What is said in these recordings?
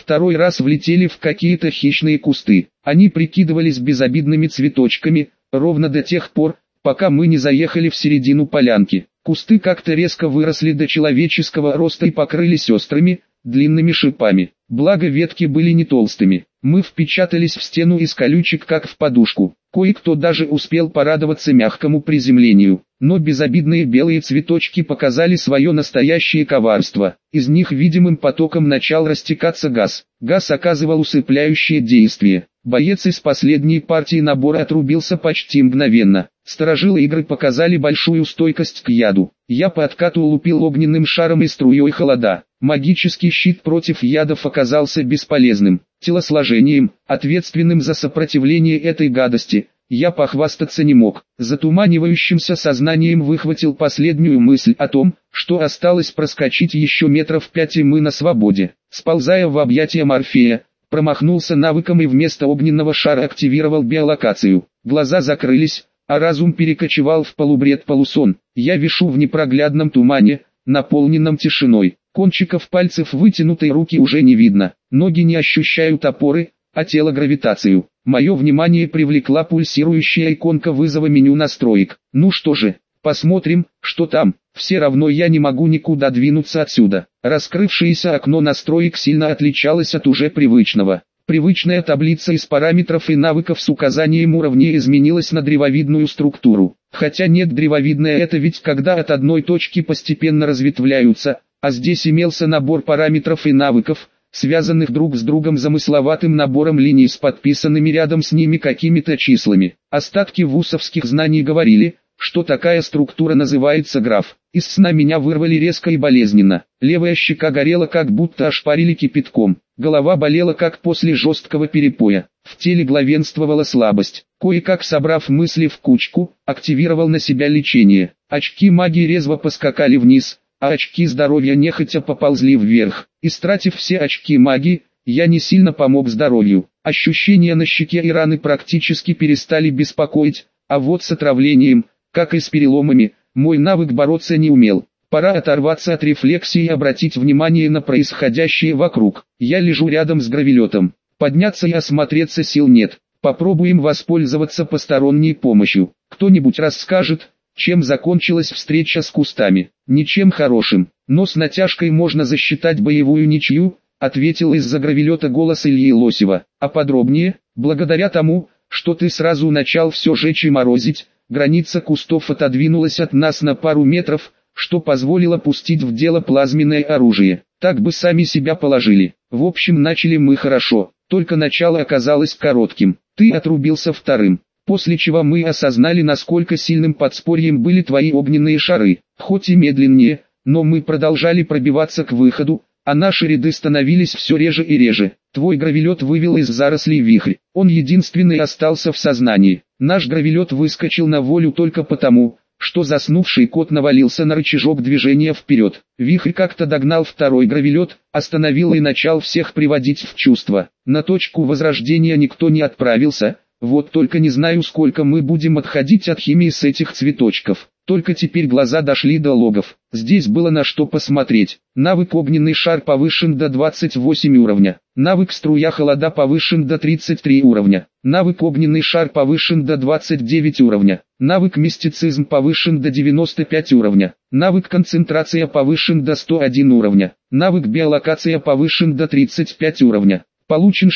второй раз влетели в какие-то хищные кусты. Они прикидывались безобидными цветочками, ровно до тех пор, пока мы не заехали в середину полянки. Кусты как-то резко выросли до человеческого роста и покрылись острыми, длинными шипами. Благо ветки были не толстыми. Мы впечатались в стену из колючек как в подушку. Кое-кто даже успел порадоваться мягкому приземлению. Но безобидные белые цветочки показали свое настоящее коварство. Из них видимым потоком начал растекаться газ. Газ оказывал усыпляющее действие. Боец из последней партии набора отрубился почти мгновенно. Сторожилы игры показали большую стойкость к яду. Я по откату лупил огненным шаром и струей холода. Магический щит против ядов оказался бесполезным. Телосложением, ответственным за сопротивление этой гадости, я похвастаться не мог. Затуманивающимся сознанием выхватил последнюю мысль о том, что осталось проскочить еще метров 5 и мы на свободе. Сползая в объятия Морфея, промахнулся навыком и вместо огненного шара активировал биолокацию. Глаза закрылись, а разум перекочевал в полубред-полусон. Я вишу в непроглядном тумане, наполненном тишиной. Кончиков пальцев вытянутой руки уже не видно. Ноги не ощущают опоры, а тело гравитацию. Мое внимание привлекла пульсирующая иконка вызова меню настроек. Ну что же, посмотрим, что там. Все равно я не могу никуда двинуться отсюда. Раскрывшееся окно настроек сильно отличалось от уже привычного. Привычная таблица из параметров и навыков с указанием уровней изменилась на древовидную структуру. Хотя нет, древовидная это ведь когда от одной точки постепенно разветвляются, а здесь имелся набор параметров и навыков, связанных друг с другом замысловатым набором линий с подписанными рядом с ними какими-то числами. Остатки вусовских знаний говорили, что такая структура называется граф. Из сна меня вырвали резко и болезненно. Левая щека горела, как будто ошпарили кипятком. Голова болела, как после жесткого перепоя. В теле главенствовала слабость. Кое-как собрав мысли в кучку, активировал на себя лечение. Очки магии резво поскакали вниз, а очки здоровья нехотя поползли вверх. Истратив все очки магии, я не сильно помог здоровью. Ощущения на щеке и раны практически перестали беспокоить, а вот с отравлением, как и с переломами, мой навык бороться не умел. Пора оторваться от рефлексии и обратить внимание на происходящее вокруг. Я лежу рядом с гравелетом. Подняться и осмотреться сил нет. Попробуем воспользоваться посторонней помощью. Кто-нибудь расскажет, чем закончилась встреча с кустами? Ничем хорошим, но с натяжкой можно засчитать боевую ничью, ответил из-за гравелета голос Ильи Лосева. А подробнее, благодаря тому, что ты сразу начал все жечь и морозить, граница кустов отодвинулась от нас на пару метров, что позволило пустить в дело плазменное оружие. Так бы сами себя положили. В общем, начали мы хорошо, только начало оказалось коротким. Ты отрубился вторым. После чего мы осознали, насколько сильным подспорьем были твои огненные шары. Хоть и медленнее, но мы продолжали пробиваться к выходу, а наши ряды становились все реже и реже. Твой гравелет вывел из зарослей вихрь. Он единственный остался в сознании. Наш гравелет выскочил на волю только потому, что заснувший кот навалился на рычажок движения вперед. Вихрь как-то догнал второй гравелет, остановил и начал всех приводить в чувство. На точку возрождения никто не отправился. Вот только не знаю, сколько мы будем отходить от химии с этих цветочков. Только теперь глаза дошли до логов. Здесь было на что посмотреть. Навык огненный шар повышен до 28 уровня. Навык струя холода повышен до 33 уровня. Навык огненный шар повышен до 29 уровня. Навык мистицизм повышен до 95 уровня. Навык концентрация повышен до 101 уровня. Навык биолокация повышен до 35 уровня. Получен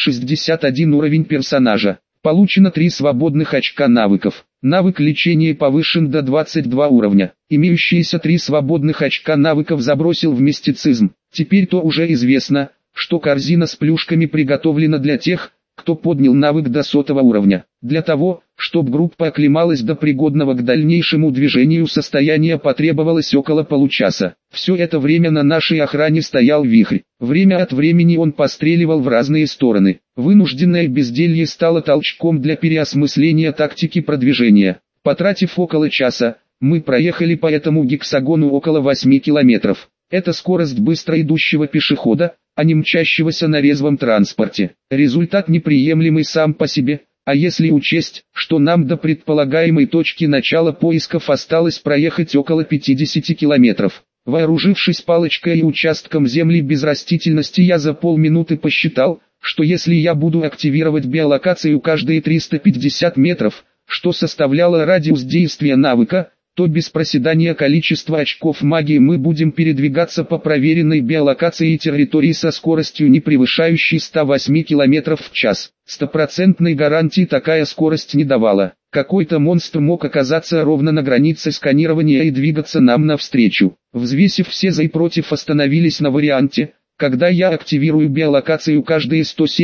61 уровень персонажа. Получено 3 свободных очка навыков. Навык лечения повышен до 22 уровня. Имеющиеся 3 свободных очка навыков забросил в мистицизм. Теперь-то уже известно, что корзина с плюшками приготовлена для тех, кто поднял навык до 100 уровня. Для того, чтобы группа оклемалась до пригодного к дальнейшему движению состояния, потребовалось около получаса. Все это время на нашей охране стоял вихрь. Время от времени он постреливал в разные стороны. Вынужденное безделье стало толчком для переосмысления тактики продвижения. Потратив около часа, мы проехали по этому гексагону около 8 километров. Это скорость быстро идущего пешехода, а не мчащегося на резвом транспорте. Результат неприемлемый сам по себе, а если учесть, что нам до предполагаемой точки начала поисков осталось проехать около 50 километров. Вооружившись палочкой и участком земли без растительности, я за полминуты посчитал, что если я буду активировать биолокацию каждые 350 метров, что составляло радиус действия навыка, то без проседания количества очков магии мы будем передвигаться по проверенной биолокации территории со скоростью не превышающей 108 км в час. Стопроцентной гарантии такая скорость не давала. Какой-то монстр мог оказаться ровно на границе сканирования и двигаться нам навстречу. Взвесив все за и против, остановились на варианте, когда я активирую биолокацию каждые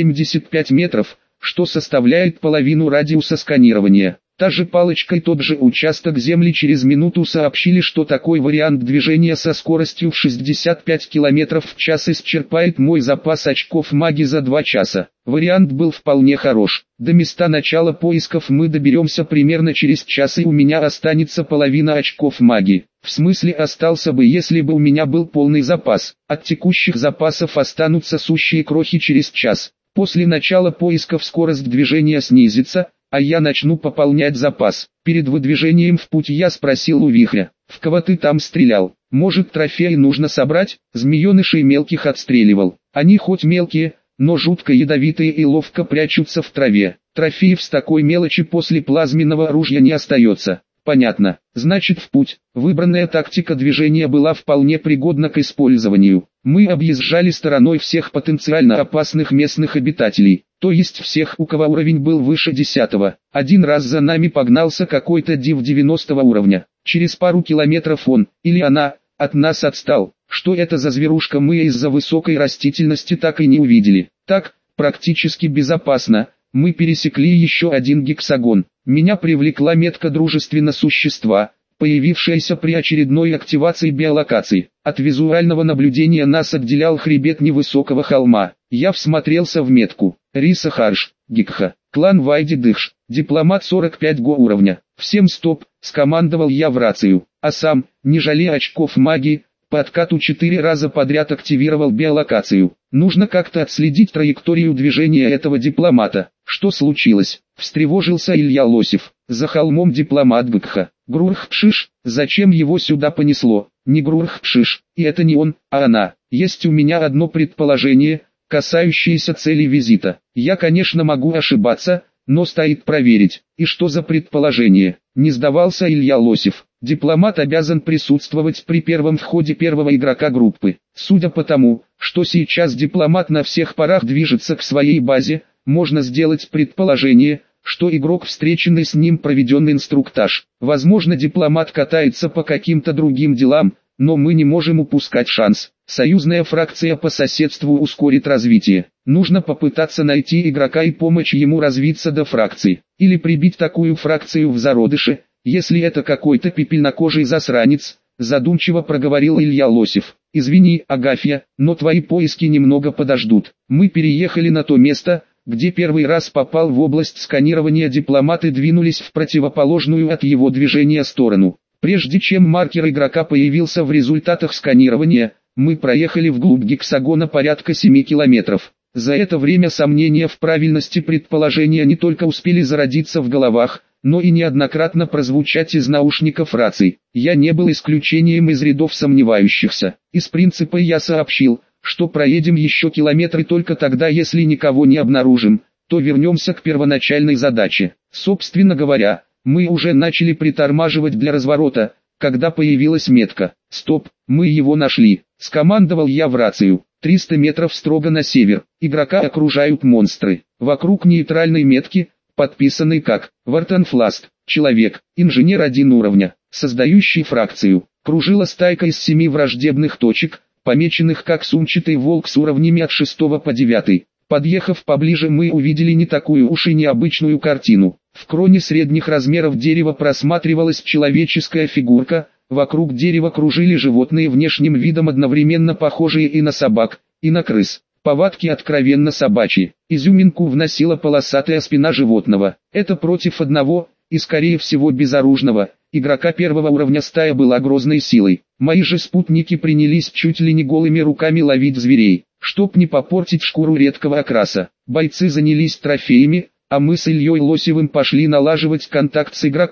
175 метров, что составляет половину радиуса сканирования. Та же палочка и тот же участок земли через минуту сообщили, что такой вариант движения со скоростью в 65 км в час исчерпает мой запас очков магии за 2 часа. Вариант был вполне хорош. До места начала поисков мы доберемся примерно через час, и у меня останется половина очков магии. В смысле, остался бы, если бы у меня был полный запас. От текущих запасов останутся сущие крохи через час. После начала поисков скорость движения снизится, а я начну пополнять запас. Перед выдвижением в путь я спросил у Вихря: «В кого ты там стрелял? Может, трофеи нужно собрать?» Змеенышей мелких отстреливал. Они хоть мелкие, но жутко ядовитые и ловко прячутся в траве. Трофеев с такой мелочи после плазменного оружия не остается. Понятно. Значит, в путь. Выбранная тактика движения была вполне пригодна к использованию. Мы объезжали стороной всех потенциально опасных местных обитателей, то есть всех, у кого уровень был выше 10-го. Один раз за нами погнался какой-то див 90-го уровня. Через пару километров он, или она, от нас отстал. Что это за зверушка, мы из-за высокой растительности так и не увидели. Так, практически безопасно. Мы пересекли еще один гексагон. Меня привлекла метка дружественно существа, появившаяся при очередной активации биолокации. От визуального наблюдения нас отделял хребет невысокого холма. Я всмотрелся в метку. Риса Харш, Гикха, клан Вайди Дыхш, дипломат 45 го уровня. Всем стоп, скомандовал я в рацию, а сам, не жалея очков магии, по откату 4 раза подряд активировал биолокацию. Нужно как-то отследить траекторию движения этого дипломата. Что случилось? Встревожился Илья Лосев. За холмом дипломат Гыкха. Грурх-пшиш, зачем его сюда понесло? Не Грурх-пшиш, и это не он, а она. Есть у меня одно предположение, касающееся цели визита. Я, конечно, могу ошибаться, но стоит проверить. И что за предположение? Не сдавался Илья Лосев. Дипломат обязан присутствовать при первом входе первого игрока группы. Судя по тому, что сейчас дипломат на всех парах движется к своей базе, можно сделать предположение, что игрок, встреченный с ним, проведен инструктаж. Возможно, дипломат катается по каким-то другим делам, но мы не можем упускать шанс. Союзная фракция по соседству ускорит развитие. Нужно попытаться найти игрока и помочь ему развиться до фракции. Или прибить такую фракцию в зародыше, если это какой-то пепельнокожий засранец, задумчиво проговорил Илья Лосев. Извини, Агафья, но твои поиски немного подождут. Мы переехали на то место, где первый раз попал в область сканирования. Дипломаты двинулись в противоположную от его движения сторону. Прежде чем маркер игрока появился в результатах сканирования, мы проехали вглубь гексагона порядка 7 километров. За это время сомнения в правильности предположения не только успели зародиться в головах, но и неоднократно прозвучать из наушников раций. Я не был исключением из рядов сомневающихся. Из принципа я сообщил, что проедем еще километры только тогда, если никого не обнаружим, то вернемся к первоначальной задаче. Собственно говоря, мы уже начали притормаживать для разворота, когда появилась метка. «Стоп, мы его нашли», — скомандовал я в рацию. 300 метров строго на север. Игрока окружают монстры. Вокруг нейтральной метки, подписанной как «Вартенфласт», человек, инженер 1 уровня, создающий фракцию. Кружила стайка из 7 враждебных точек, помеченных как сумчатый волк с уровнями от 6 по 9. Подъехав поближе, мы увидели не такую уж и необычную картину. В кроне средних размеров дерева просматривалась человеческая фигурка, вокруг дерева кружили животные внешним видом одновременно похожие и на собак, и на крыс. Повадки откровенно собачьи. Изюминку вносила полосатая спина животного. Это против одного, и скорее всего безоружного, игрока первого уровня. Стая была грозной силой. Мои же спутники принялись чуть ли не голыми руками ловить зверей, чтоб не попортить шкуру редкого окраса. Бойцы занялись трофеями, а мы с Ильей Лосевым пошли налаживать контакт с игроком.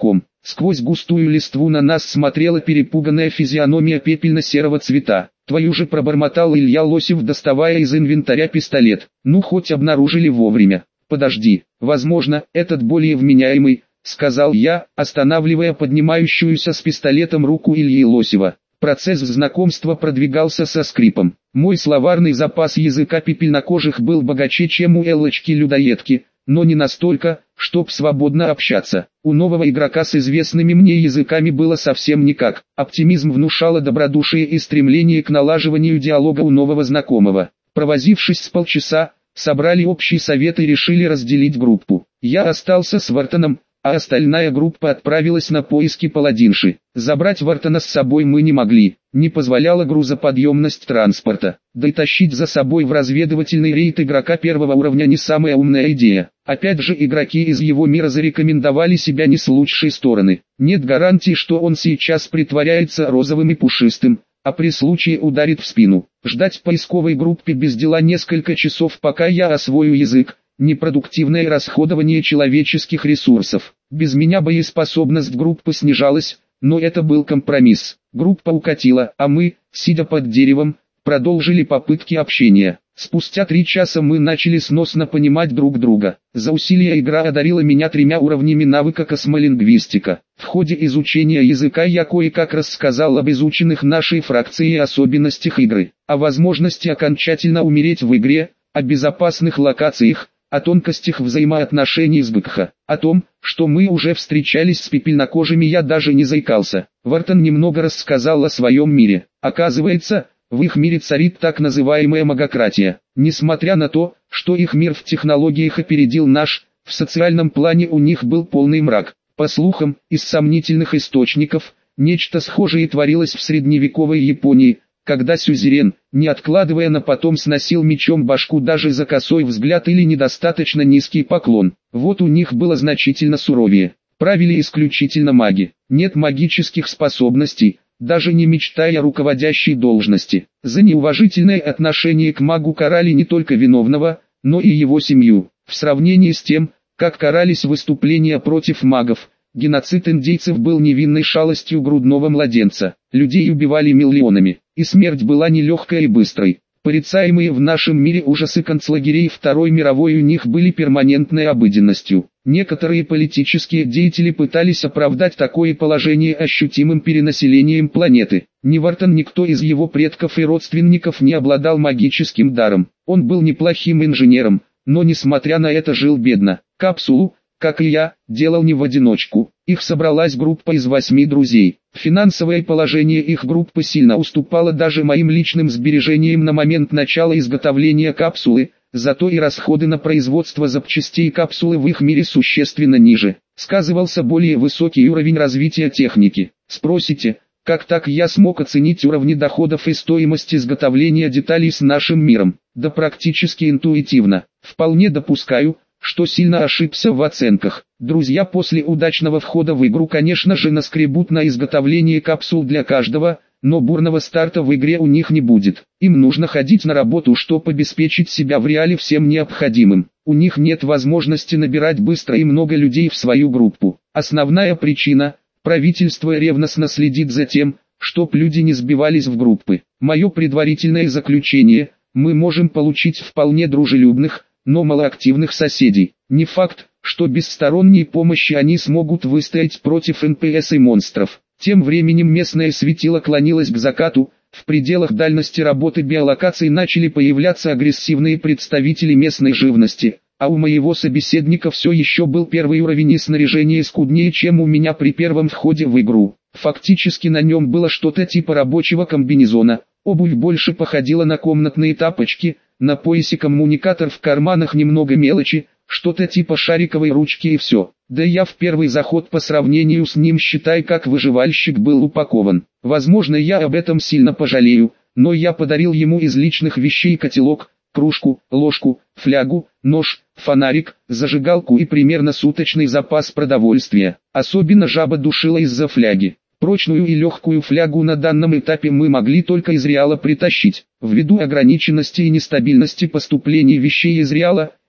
Сквозь густую листву на нас смотрела перепуганная физиономия пепельно-серого цвета. «Твою же», пробормотал Илья Лосев, доставая из инвентаря пистолет. «Ну хоть обнаружили вовремя». «Подожди, возможно, этот более вменяемый», — сказал я, останавливая поднимающуюся с пистолетом руку Ильи Лосева. Процесс знакомства продвигался со скрипом. Мой словарный запас языка пепельнокожих был богаче, чем у Эллочки-людоедки, но не настолько, чтоб свободно общаться. У нового игрока с известными мне языками было совсем никак. Оптимизм внушало добродушие и стремление к налаживанию диалога у нового знакомого. Провозившись с полчаса, собрали общий совет и решили разделить группу. Я остался с Вартоном, а остальная группа отправилась на поиски паладинши. Забрать Вартона с собой мы не могли, не позволяла грузоподъемность транспорта. Да и тащить за собой в разведывательный рейд игрока первого уровня не самая умная идея. Опять же, игроки из его мира зарекомендовали себя не с лучшей стороны. Нет гарантии, что он сейчас притворяется розовым и пушистым, а при случае ударит в спину. Ждать в поисковой группе без дела несколько часов, пока я освою язык, непродуктивное расходование человеческих ресурсов. Без меня боеспособность группы снижалась, но это был компромисс. Группа укатила, а мы, сидя под деревом, продолжили попытки общения. Спустя 3 часа мы начали сносно понимать друг друга. За усилия игра одарила меня 3 уровнями навыка космолингвистика. В ходе изучения языка я кое-как рассказал об изученных нашей фракцией особенностях игры, о возможности окончательно умереть в игре, о безопасных локациях, о тонкостях взаимоотношений с ГКХ. О том, что мы уже встречались с пепельнокожими, я даже не заикался. Вартон немного рассказал о своем мире. Оказывается, в их мире царит так называемая магократия. Несмотря на то, что их мир в технологиях опередил наш, в социальном плане у них был полный мрак. По слухам, из сомнительных источников, нечто схожее творилось в средневековой Японии, когда сюзерен, не откладывая на потом, сносил мечом башку даже за косой взгляд или недостаточно низкий поклон. Вот у них было значительно суровее. Правили исключительно маги. Нет магических способностей, даже не мечтая о руководящей должности. За неуважительное отношение к магу карали не только виновного, но и его семью. В сравнении с тем, как карались выступления против магов, геноцид индейцев был невинной шалостью грудного младенца. Людей убивали миллионами, и смерть была нелегкой и быстрой. Порицаемые в нашем мире ужасы концлагерей Второй мировой у них были перманентной обыденностью. Некоторые политические деятели пытались оправдать такое положение ощутимым перенаселением планеты. Ни Вартон, никто из его предков и родственников не обладал магическим даром. Он был неплохим инженером, но несмотря на это жил бедно. Капсулу, как и я, делал не в одиночку. Их собралась группа из 8 друзей. Финансовое положение их группы сильно уступало даже моим личным сбережениям на момент начала изготовления капсулы, зато и расходы на производство запчастей капсулы в их мире существенно ниже. Сказывался более высокий уровень развития техники. Спросите, как так я смог оценить уровни доходов и стоимость изготовления деталей с нашим миром? Да практически интуитивно. Вполне допускаю, что сильно ошибся в оценках. Друзья после удачного входа в игру, конечно же, наскребут на изготовление капсул для каждого, но бурного старта в игре у них не будет. Им нужно ходить на работу, чтобы обеспечить себя в реале всем необходимым. У них нет возможности набирать быстро и много людей в свою группу. Основная причина – правительство ревностно следит за тем, чтоб люди не сбивались в группы. Мое предварительное заключение – мы можем получить вполне дружелюбных, но малоактивных соседей. Не факт, что без сторонней помощи они смогут выстоять против НПС и монстров. Тем временем местное светило клонилось к закату, в пределах дальности работы биолокаций начали появляться агрессивные представители местной живности, а у моего собеседника все еще был первый уровень и снаряжение скуднее, чем у меня при первом входе в игру. Фактически на нем было что-то типа рабочего комбинезона, обувь больше походила на комнатные тапочки, на поясе коммуникатор, в карманах немного мелочи, что-то типа шариковой ручки и все. Да я в первый заход по сравнению с ним, считай, как выживальщик был упакован. Возможно, я об этом сильно пожалею, но я подарил ему из личных вещей котелок, кружку, ложку, флягу, нож, фонарик, зажигалку и примерно суточный запас продовольствия. Особенно жаба душила из-за фляги. Прочную и легкую флягу на данном этапе мы могли только из Реала притащить. Ввиду ограниченности и нестабильности поступлений вещей из Реала,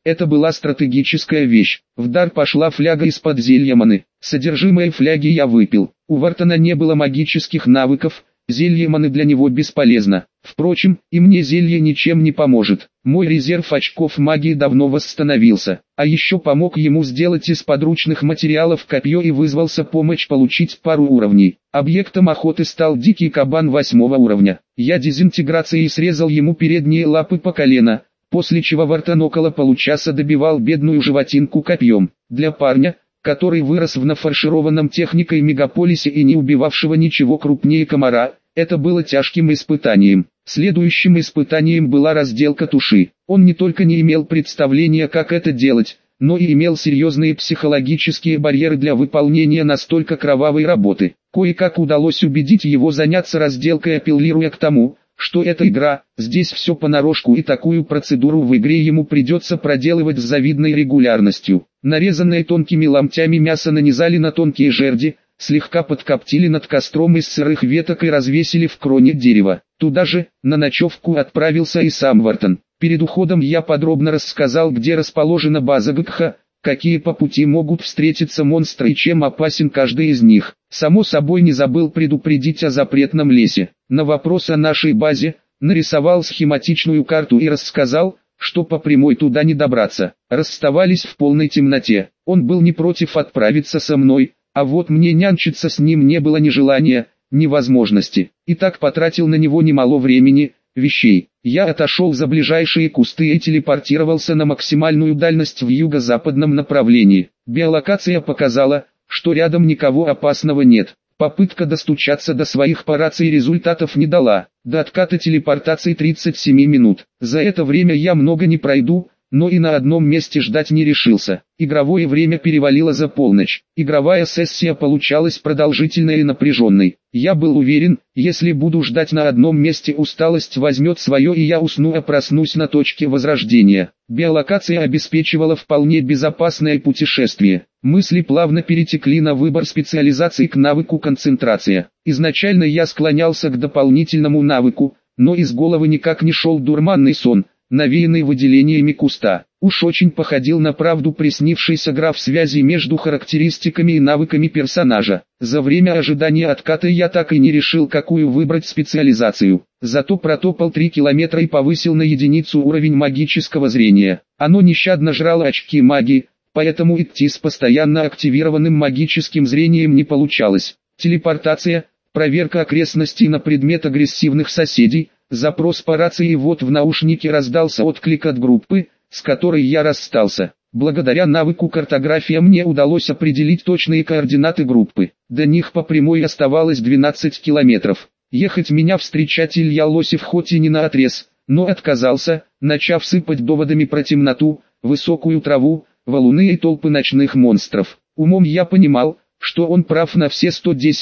Это была стратегическая вещь. В дар пошла фляга из-под зелья маны. Содержимое фляги я выпил. У Вартона не было магических навыков, зелье маны для него бесполезно. Впрочем, и мне зелье ничем не поможет. Мой резерв очков магии давно восстановился. А еще помог ему сделать из подручных материалов копье и вызвался помочь получить пару уровней. Объектом охоты стал дикий кабан 8-го уровня. Я дезинтеграцией срезал ему передние лапы по колено, после чего Вартон около получаса добивал бедную животинку копьем. Для парня, который вырос в нафаршированном техникой мегаполисе и не убивавшего ничего крупнее комара, это было тяжким испытанием. Следующим испытанием была разделка туши. Он не только не имел представления, как это делать, но и имел серьезные психологические барьеры для выполнения настолько кровавой работы. Кое-как удалось убедить его заняться разделкой, апеллируя к тому, что это игра, здесь все понарошку и такую процедуру в игре ему придется проделывать с завидной регулярностью. Нарезанное тонкими ломтями мясо нанизали на тонкие жерди, слегка подкоптили над костром из сырых веток и развесили в кроне дерева. Туда же, на ночевку отправился и сам Вартон. Перед уходом я подробно рассказал, где расположена база ГКХ, какие по пути могут встретиться монстры и чем опасен каждый из них. Само собой не забыл предупредить о запретном лесе. На вопрос о нашей базе, нарисовал схематичную карту и рассказал, что по прямой туда не добраться. Расставались в полной темноте. Он был не против отправиться со мной, а вот мне нянчиться с ним не было ни желания, ни возможности. И так потратил на него немало времени, вещей. Я отошел за ближайшие кусты и телепортировался на максимальную дальность в юго-западном направлении. Биолокация показала, что рядом никого опасного нет. Попытка достучаться до своих по рации результатов не дала. До отката телепортации 37 минут. За это время я много не пройду, но и на одном месте ждать не решился. Игровое время перевалило за полночь. Игровая сессия получалась продолжительной и напряженной. Я был уверен, если буду ждать на одном месте, усталость возьмет свое и я усну, а проснусь на точке возрождения. Биолокация обеспечивала вполне безопасное путешествие. Мысли плавно перетекли на выбор специализации к навыку концентрация. Изначально я склонялся к дополнительному навыку, но из головы никак не шел дурманный сон, навеянный выделениями куста. Уж очень походил на правду приснившийся граф связи между характеристиками и навыками персонажа. За время ожидания отката я так и не решил, какую выбрать специализацию. Зато протопал 3 километра и повысил на единицу уровень магического зрения. Оно нещадно жрало очки магии, поэтому идти с постоянно активированным магическим зрением не получалось. Телепортация, проверка окрестностей на предмет агрессивных соседей, запрос по рации, и вот в наушнике раздался отклик от группы, с которой я расстался. Благодаря навыку картография мне удалось определить точные координаты группы. До них по прямой оставалось 12 километров. Ехать меня встречать Илья Лосев хоть и не наотрез, но отказался, начав сыпать доводами про темноту, высокую траву, валуны и толпы ночных монстров. Умом я понимал, что он прав на все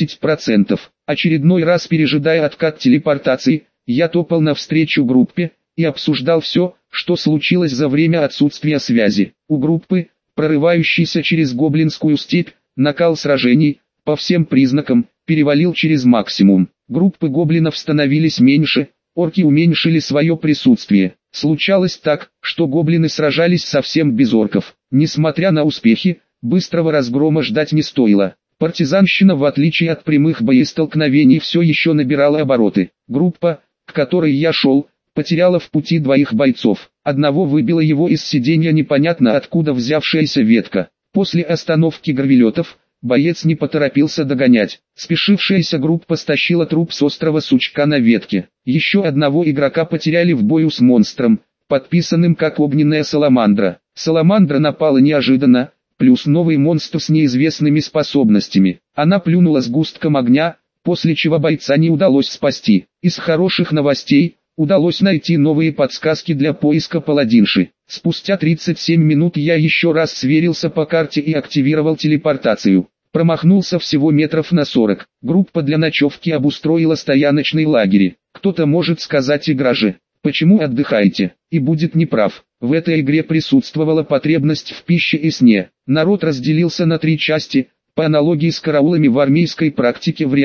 110%. Очередной раз пережидая откат телепортации, я топал навстречу группе и обсуждал все, что случилось за время отсутствия связи. У группы, прорывающейся через гоблинскую степь, накал сражений, по всем признакам, перевалил через максимум. Группы гоблинов становились меньше, орки уменьшили свое присутствие. Случалось так, что гоблины сражались совсем без орков. Несмотря на успехи, быстрого разгрома ждать не стоило. Партизанщина, в отличие от прямых боестолкновений, все еще набирала обороты. Группа, к которой я шел, потеряла в пути 2 бойцов. Одного выбила его из сиденья непонятно откуда взявшаяся ветка. После остановки гравелетов, боец не поторопился догонять. Спешившаяся группа стащила труп с острого сучка на ветке. Еще одного игрока потеряли в бою с монстром, подписанным как огненная саламандра. Саламандра напала неожиданно, плюс новый монстр с неизвестными способностями. Она плюнула сгустком огня, после чего бойца не удалось спасти. Из хороших новостей, удалось найти новые подсказки для поиска паладинши. Спустя 37 минут я еще раз сверился по карте и активировал телепортацию. Промахнулся всего метров на 40. Группа для ночевки обустроила стояночный лагерь. Кто-то может сказать: игра же, почему отдыхаете? И будет неправ. В этой игре присутствовала потребность в пище и сне. Народ разделился на 3 части, по аналогии с караулами в армейской практике в реале.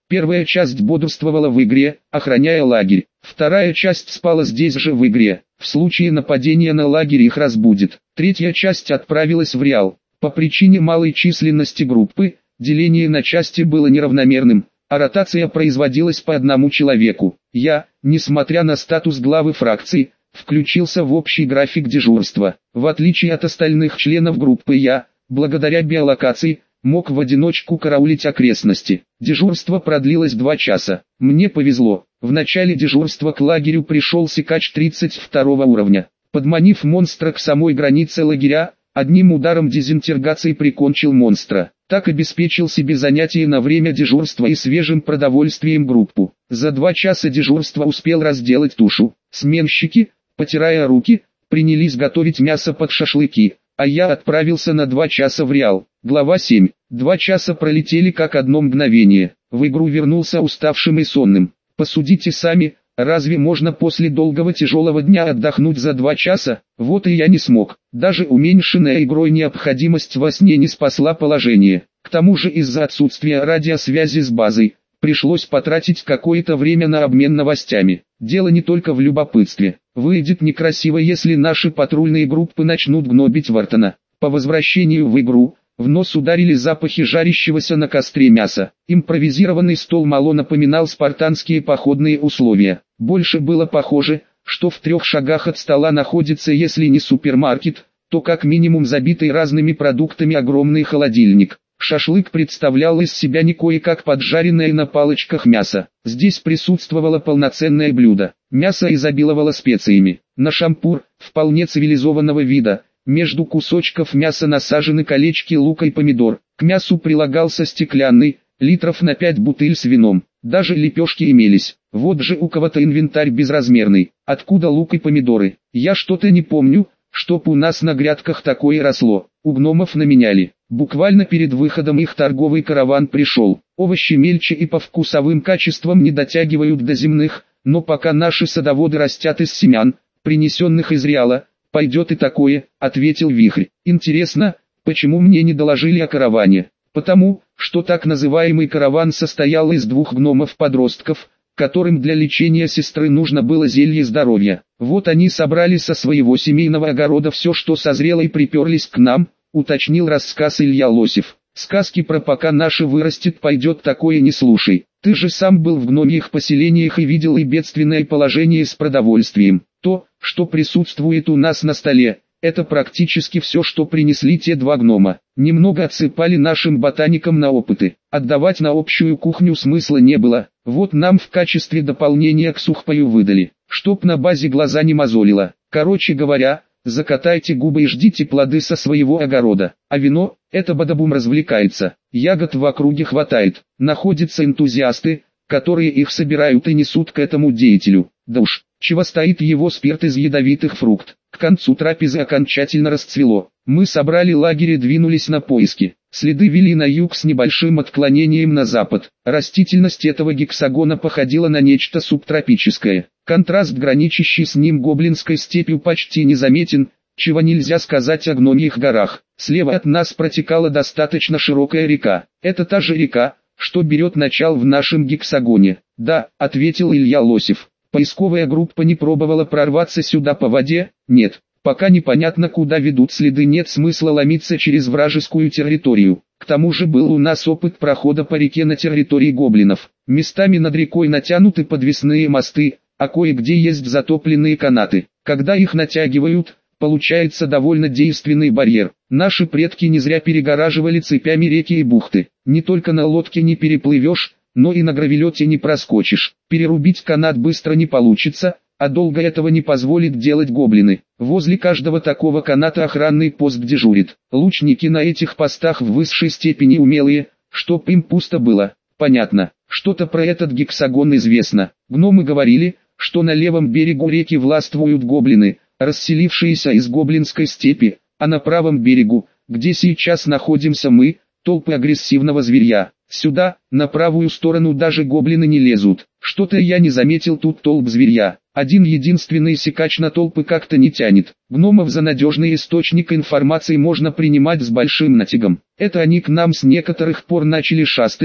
Первая часть бодрствовала в игре, охраняя лагерь. Вторая часть спала здесь же в игре. В случае нападения на лагерь их разбудит. Третья часть отправилась в Реал. По причине малой численности группы, деление на части было неравномерным, а ротация производилась по одному человеку. Я, несмотря на статус главы фракции, включился в общий график дежурства. В отличие от остальных членов группы я, благодаря биолокации, мог в одиночку караулить окрестности. Дежурство продлилось 2 часа. Мне повезло. В начале дежурства к лагерю пришел сикач 32 уровня. Подманив монстра к самой границе лагеря, одним ударом дезинтеграции прикончил монстра. Так обеспечил себе занятие на время дежурства и свежим продовольствием группу. За 2 часа дежурства успел разделать тушу. Сменщики, потирая руки, принялись готовить мясо под шашлыки, а я отправился на 2 часа в Реал. Глава 7. 2 часа пролетели как одно мгновение. В игру вернулся уставшим и сонным. Посудите сами, разве можно после долгого тяжелого дня отдохнуть за 2 часа? Вот и я не смог. Даже уменьшенная игрой необходимость во сне не спасла положение. К тому же из-за отсутствия радиосвязи с базой, пришлось потратить какое-то время на обмен новостями. Дело не только в любопытстве. Выйдет некрасиво, если наши патрульные группы начнут гнобить Вартона. По возвращению в игру, в нос ударили запахи жарящегося на костре мяса. Импровизированный стол мало напоминал спартанские походные условия. Больше было похоже, что в 3 шагах от стола находится, если не супермаркет, то как минимум забитый разными продуктами огромный холодильник. Шашлык представлял из себя не кое-как поджаренное на палочках мясо. Здесь присутствовало полноценное блюдо. Мясо изобиловало специями. На шампур, вполне цивилизованного вида, между кусочков мяса насажены колечки лука и помидор. К мясу прилагался стеклянный, литров на 5 бутыль с вином. Даже лепешки имелись. Вот же у кого-то инвентарь безразмерный. Откуда лук и помидоры? Я что-то не помню, чтоб у нас на грядках такое росло. У гномов наменяли. Буквально перед выходом их торговый караван пришел. Овощи мельче и по вкусовым качествам не дотягивают до земных, но пока наши садоводы растят из семян, принесенных из Реала, пойдет и такое, ответил Вихрь. Интересно, почему мне не доложили о караване? Потому, что так называемый караван состоял из 2 гномов-подростков, которым для лечения сестры нужно было зелье здоровья. Вот они собрали со своего семейного огорода все, что созрело, и приперлись к нам, уточнил рассказ Илья Лосев. Сказки про «пока наше вырастет пойдет» такое не слушай. Ты же сам был в гномьих поселениях и видел и бедственное положение с продовольствием. То, что присутствует у нас на столе, это практически все, что принесли те 2 гнома. Немного отсыпали нашим ботаникам на опыты. Отдавать на общую кухню смысла не было. Вот нам в качестве дополнения к сухпаю выдали, чтоб на базе глаза не мозолило. Короче говоря, закатайте губы и ждите плоды со своего огорода. А вино, это бадабум развлекается. Ягод в округе хватает. Находятся энтузиасты, которые их собирают и несут к этому деятелю. Да уж, чего стоит его спирт из ядовитых фруктов. К концу трапезы окончательно расцвело. Мы собрали лагерь и двинулись на поиски. Следы вели на юг с небольшим отклонением на запад. Растительность этого гексагона походила на нечто субтропическое. Контраст, граничащий с ним гоблинской степью, почти незаметен, чего нельзя сказать о гномьих горах. Слева от нас протекала достаточно широкая река. Это та же река, что берет начало в нашем гексагоне. Да, ответил Илья Лосев. Поисковая группа не пробовала прорваться сюда по воде? Нет. Пока непонятно, куда ведут следы, нет смысла ломиться через вражескую территорию. К тому же был у нас опыт прохода по реке на территории гоблинов. Местами над рекой натянуты подвесные мосты, а кое-где есть затопленные канаты. Когда их натягивают, получается довольно действенный барьер. Наши предки не зря перегораживали цепями реки и бухты. Не только на лодке не переплывешь, но и на гравелете не проскочишь. Перерубить канат быстро не получится, а долго этого не позволит делать гоблины. Возле каждого такого каната охранный пост дежурит. Лучники на этих постах в высшей степени умелые, чтоб им пусто было. Понятно, что-то про этот гексагон известно. Гномы говорили, что на левом берегу реки властвуют гоблины, расселившиеся из гоблинской степи, а на правом берегу, где сейчас находимся мы, толпы агрессивного зверья. Сюда, на правую сторону, даже гоблины не лезут. Что-то я не заметил тут толп зверья. Один единственный сикач на толпы как-то не тянет. Гномов за надежный источник информации можно принимать с большим натягом. Это они к нам с некоторых пор начали шастать,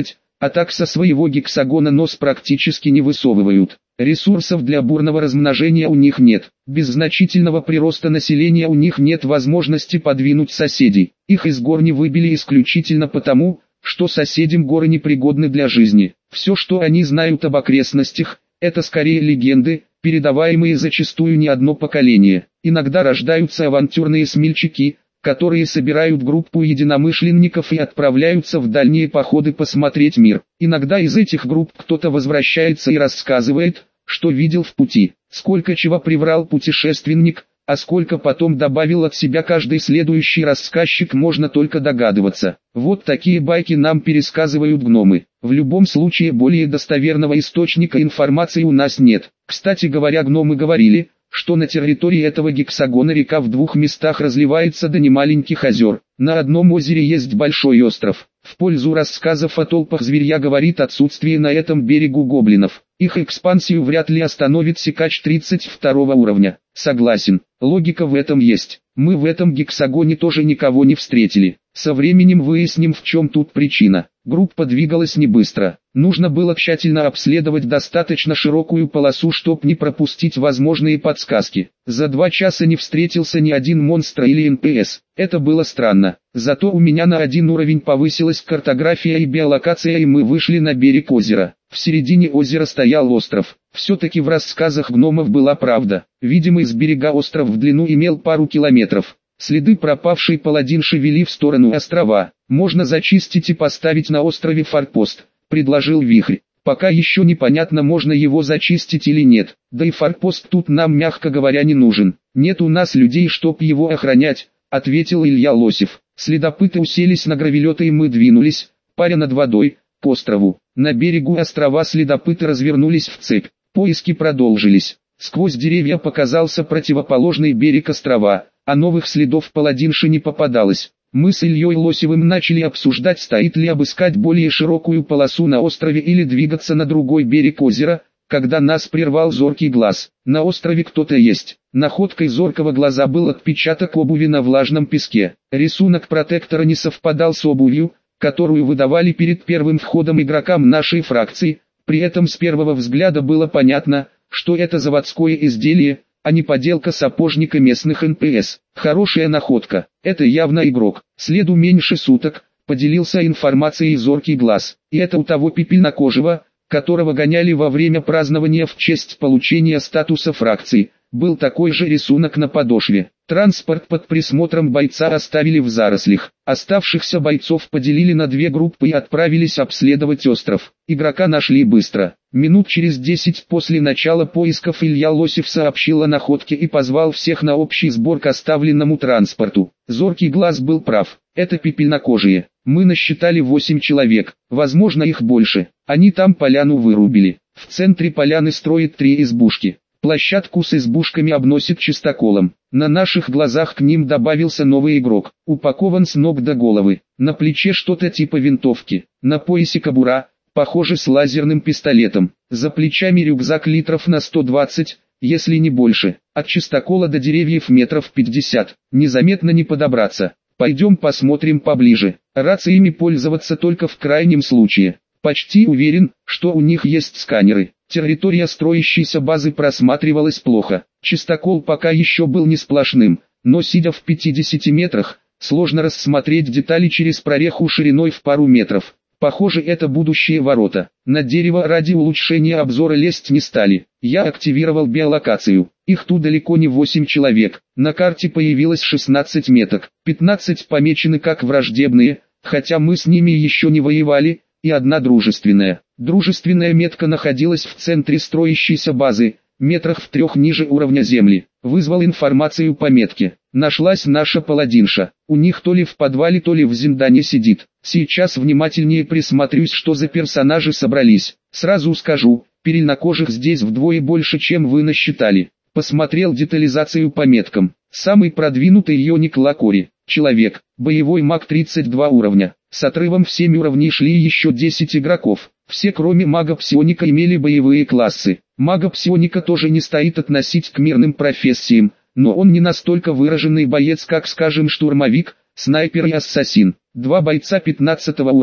а так со своего гексагона нос практически не высовывают. Ресурсов для бурного размножения у них нет, без значительного прироста населения у них нет возможности подвинуть соседей. Их из гор не выбили исключительно потому, что соседям горы непригодны для жизни. Все, что они знают об окрестностях, это скорее легенды, передаваемые зачастую не одно поколение. Иногда рождаются авантюрные смельчаки, которые собирают группу единомышленников и отправляются в дальние походы посмотреть мир. Иногда из этих групп кто-то возвращается и рассказывает, что видел в пути. Сколько чего приврал путешественник, а сколько потом добавил от себя каждый следующий рассказчик, можно только догадываться. Вот такие байки нам пересказывают гномы. В любом случае более достоверного источника информации у нас нет. Кстати говоря, гномы говорили, что на территории этого гексагона река в двух местах разливается до немаленьких озер. На одном озере есть большой остров. В пользу рассказов о толпах зверья говорит отсутствие на этом берегу гоблинов. Их экспансию вряд ли остановит секач 32 уровня. Согласен, логика в этом есть. Мы в этом гексагоне тоже никого не встретили. Со временем выясним, в чем тут причина. Группа двигалась не быстро. Нужно было тщательно обследовать достаточно широкую полосу, чтоб не пропустить возможные подсказки. За 2 часа не встретился ни один монстр или НПС. Это было странно. Зато у меня на 1 уровень повысилась картография и биолокация, и мы вышли на берег озера. В середине озера стоял остров. Все-таки в рассказах гномов была правда. Видимо, с берега остров в длину имел пару километров. Следы пропавшей паладинши вели в сторону острова. Можно зачистить и поставить на острове форпост, предложил Вихрь. Пока еще непонятно, можно его зачистить или нет. Да и форпост тут нам, мягко говоря, не нужен. Нет у нас людей, чтоб его охранять, ответил Илья Лосев. Следопыты уселись на гравелеты, и мы двинулись, паря над водой, к острову. На берегу острова следопыты развернулись в цепь. Поиски продолжились. Сквозь деревья показался противоположный берег острова, а новых следов паладинши не попадалось. Мы с Ильей Лосевым начали обсуждать, стоит ли обыскать более широкую полосу на острове или двигаться на другой берег озера, когда нас прервал зоркий глаз. На острове кто-то есть. Находкой зоркого глаза был отпечаток обуви на влажном песке. Рисунок протектора не совпадал с обувью, которую выдавали перед первым входом игрокам нашей фракции. При этом с первого взгляда было понятно, что это заводское изделие, а не поделка сапожника местных НПС. Хорошая находка, это явно игрок. Следу меньше суток, поделился информацией зоркий глаз. И это у того пепельнокожего, которого гоняли во время празднования в честь получения статуса фракции. Был такой же рисунок на подошве. Транспорт под присмотром бойца оставили в зарослях. Оставшихся бойцов поделили на 2 группы и отправились обследовать остров. Игрока нашли быстро. Минут через 10 после начала поисков Илья Лосев сообщил о находке и позвал всех на общий сбор к оставленному транспорту. Зоркий глаз был прав. Это пепельнокожие. Мы насчитали 8 человек. Возможно, их больше. Они там поляну вырубили. В центре поляны строят 3 избушки. Площадку с избушками обносит чистоколом. На наших глазах к ним добавился новый игрок. Упакован с ног до головы. На плече что-то типа винтовки. На поясе кобура, похоже, с лазерным пистолетом. За плечами рюкзак литров на 120, если не больше. От чистокола до деревьев метров 50. Незаметно не подобраться. Пойдем посмотрим поближе. Рациями пользоваться только в крайнем случае. Почти уверен, что у них есть сканеры. Территория строящейся базы просматривалась плохо. Чистокол пока еще был не сплошным, но сидя в 50 метрах, сложно рассмотреть детали через прореху шириной в пару метров. Похоже, это будущие ворота. На дерево ради улучшения обзора лезть не стали. Я активировал биолокацию. Их тут далеко не 8 человек. На карте появилось 16 меток. 15 помечены как враждебные, хотя мы с ними еще не воевали, и одна дружественная. Дружественная метка находилась в центре строящейся базы, метрах в 3 ниже уровня земли. Вызвал информацию по метке. Нашлась наша паладинша. У них то ли в подвале, то ли в зиндане сидит. Сейчас внимательнее присмотрюсь, что за персонажи собрались. Сразу скажу, пепельнокожих здесь вдвое больше, чем вы насчитали. Посмотрел детализацию по меткам. Самый продвинутый Йоник Лакори. Человек, боевой маг 32 уровня. С отрывом в 7 уровней шли еще 10 игроков. Все кроме мага-псионика имели боевые классы. Мага-псионика тоже не стоит относить к мирным профессиям, но он не настолько выраженный боец, как, скажем, штурмовик, снайпер и ассасин. 2 бойца 15 уровня,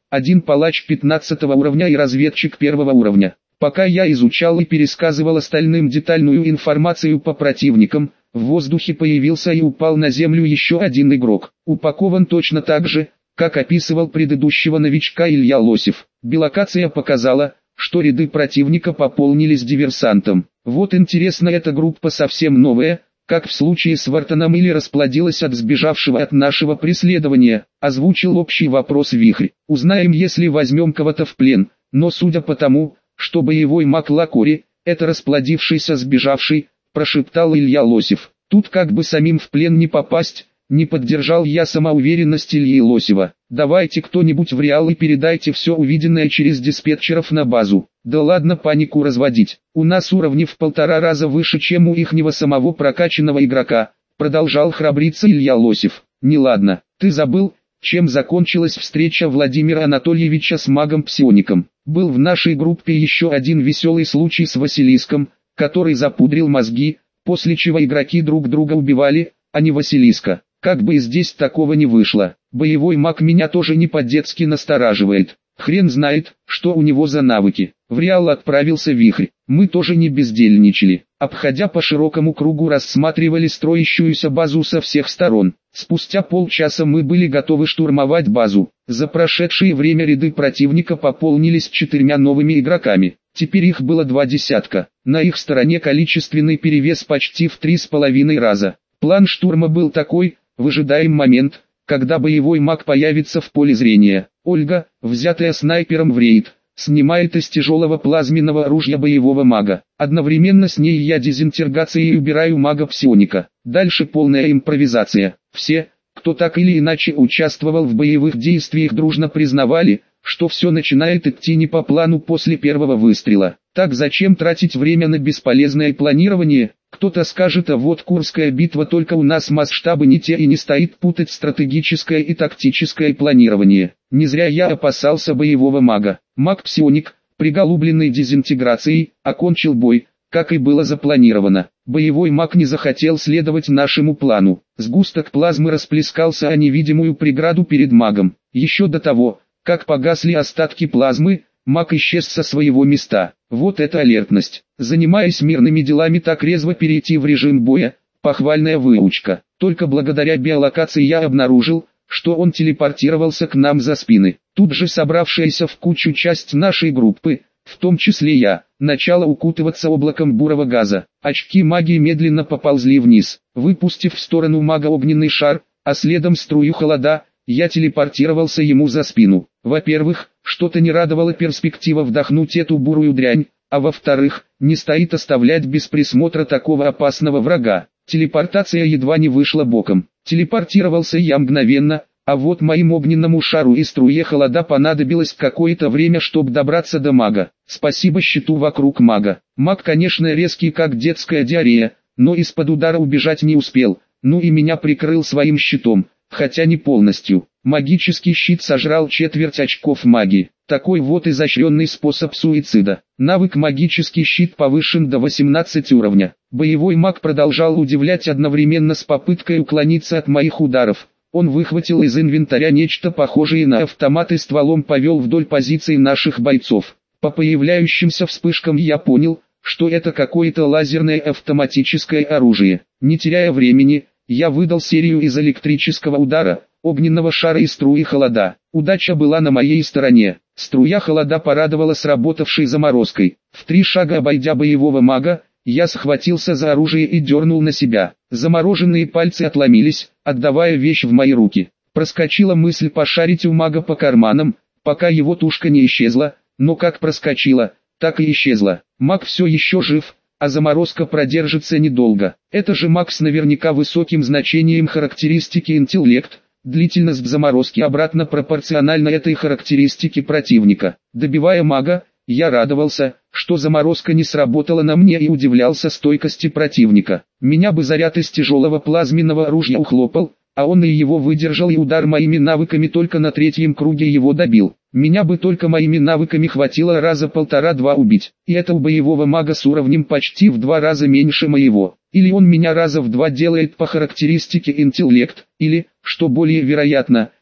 один палач 15 уровня и разведчик 1 уровня. Пока я изучал и пересказывал остальным детальную информацию по противникам, в воздухе появился и упал на землю еще один игрок. Упакован точно так же, как описывал предыдущего новичка Илья Лосев. Билокация показала, что ряды противника пополнились диверсантом. Вот интересно, эта группа совсем новая, как в случае с Вартаном, или расплодилась от сбежавшего от нашего преследования, озвучил общий вопрос Вихрь. Узнаем, если возьмем кого-то в плен, но судя по тому, что боевой маг Лакори, это расплодившийся сбежавший, прошептал Илья Лосев. Тут как бы самим в плен не попасть, не поддержал я самоуверенность Ильи Лосева. Давайте кто-нибудь в Реал и передайте все увиденное через диспетчеров на базу. Да ладно панику разводить, у нас уровни в 1,5 раза выше, чем у ихнего самого прокачанного игрока, продолжал храбриться Илья Лосев. Неладно, ты забыл, чем закончилась встреча Владимира Анатольевича с магом-псиоником. Был в нашей группе еще один веселый случай с Василиском, который запудрил мозги, после чего игроки друг друга убивали, а не Василиска. Как бы и здесь такого не вышло. Боевой маг меня тоже не по-детски настораживает. Хрен знает, что у него за навыки. В Реал отправился Вихрь. Мы тоже не бездельничали. Обходя по широкому кругу, рассматривали строящуюся базу со всех сторон. Спустя полчаса мы были готовы штурмовать базу. За прошедшее время ряды противника пополнились 4 новыми игроками. Теперь их было 2 десятка. На их стороне количественный перевес почти в 3,5 раза. План штурма был такой: выжидаем момент, когда боевой маг появится в поле зрения. Ольга, взятая снайпером в рейд, снимает из тяжелого плазменного оружия боевого мага. Одновременно с ней я дезинтеграцией убираю мага-псионика. Дальше полная импровизация. Все, кто так или иначе участвовал в боевых действиях, дружно признавали, что все начинает идти не по плану после первого выстрела. Так зачем тратить время на бесполезное планирование? Кто-то скажет: а вот Курская битва, только у нас масштабы не те, и не стоит путать стратегическое и тактическое планирование. Не зря я опасался боевого мага. Маг-псионик, приголубленный дезинтеграцией, окончил бой, как и было запланировано. Боевой маг не захотел следовать нашему плану. Сгусток плазмы расплескался о невидимую преграду перед магом. Еще до того, как погасли остатки плазмы, маг исчез со своего места. Вот это алертность. Занимаясь мирными делами, так резво перейти в режим боя, похвальная выучка. Только благодаря биолокации я обнаружил, что он телепортировался к нам за спины. Тут же собравшаяся в кучу часть нашей группы, в том числе я, начала укутываться облаком бурого газа. Очки магии медленно поползли вниз. Выпустив в сторону мага огненный шар, а следом струю холода, я телепортировался ему за спину. Во-первых, что-то не радовало перспектива вдохнуть эту бурую дрянь, а во-вторых, не стоит оставлять без присмотра такого опасного врага. Телепортация едва не вышла боком. Телепортировался я мгновенно, а вот моему огненному шару и струе холода понадобилось какое-то время, чтобы добраться до мага. Спасибо щиту вокруг мага. Маг, конечно, резкий как детская диарея, но из-под удара убежать не успел, ну и меня прикрыл своим щитом, хотя не полностью. Магический щит сожрал четверть очков магии. Такой вот изощренный способ суицида. Навык магический щит повышен до 18 уровня. Боевой маг продолжал удивлять одновременно с попыткой уклониться от моих ударов. Он выхватил из инвентаря нечто похожее на автомат и стволом повел вдоль позиций наших бойцов. По появляющимся вспышкам я понял, что это какое-то лазерное автоматическое оружие. Не теряя времени, я выдал серию из электрического удара, огненного шара и струи холода. Удача была на моей стороне. Струя холода порадовала сработавшей заморозкой. В 3 шага обойдя боевого мага, я схватился за оружие и дернул на себя. Замороженные пальцы отломились, отдавая вещь в мои руки. Проскочила мысль пошарить у мага по карманам, пока его тушка не исчезла, но как проскочила, так и исчезла. Маг все еще жив, а заморозка продержится недолго. Это же маг с наверняка высоким значением характеристики интеллект. Длительность заморозки обратно пропорциональна этой характеристике противника. Добивая мага, я радовался, что заморозка не сработала на мне, и удивлялся стойкости противника. Меня бы заряд из тяжелого плазменного оружия ухлопал, а он и его выдержал, и удар моими навыками только на 3-м круге его добил. Меня бы только моими навыками хватило раза 1,5-2 убить. И это у боевого мага с уровнем почти в 2 раза меньше моего. Или он меня раза в 2 делает по характеристике интеллект, или, что более вероятно,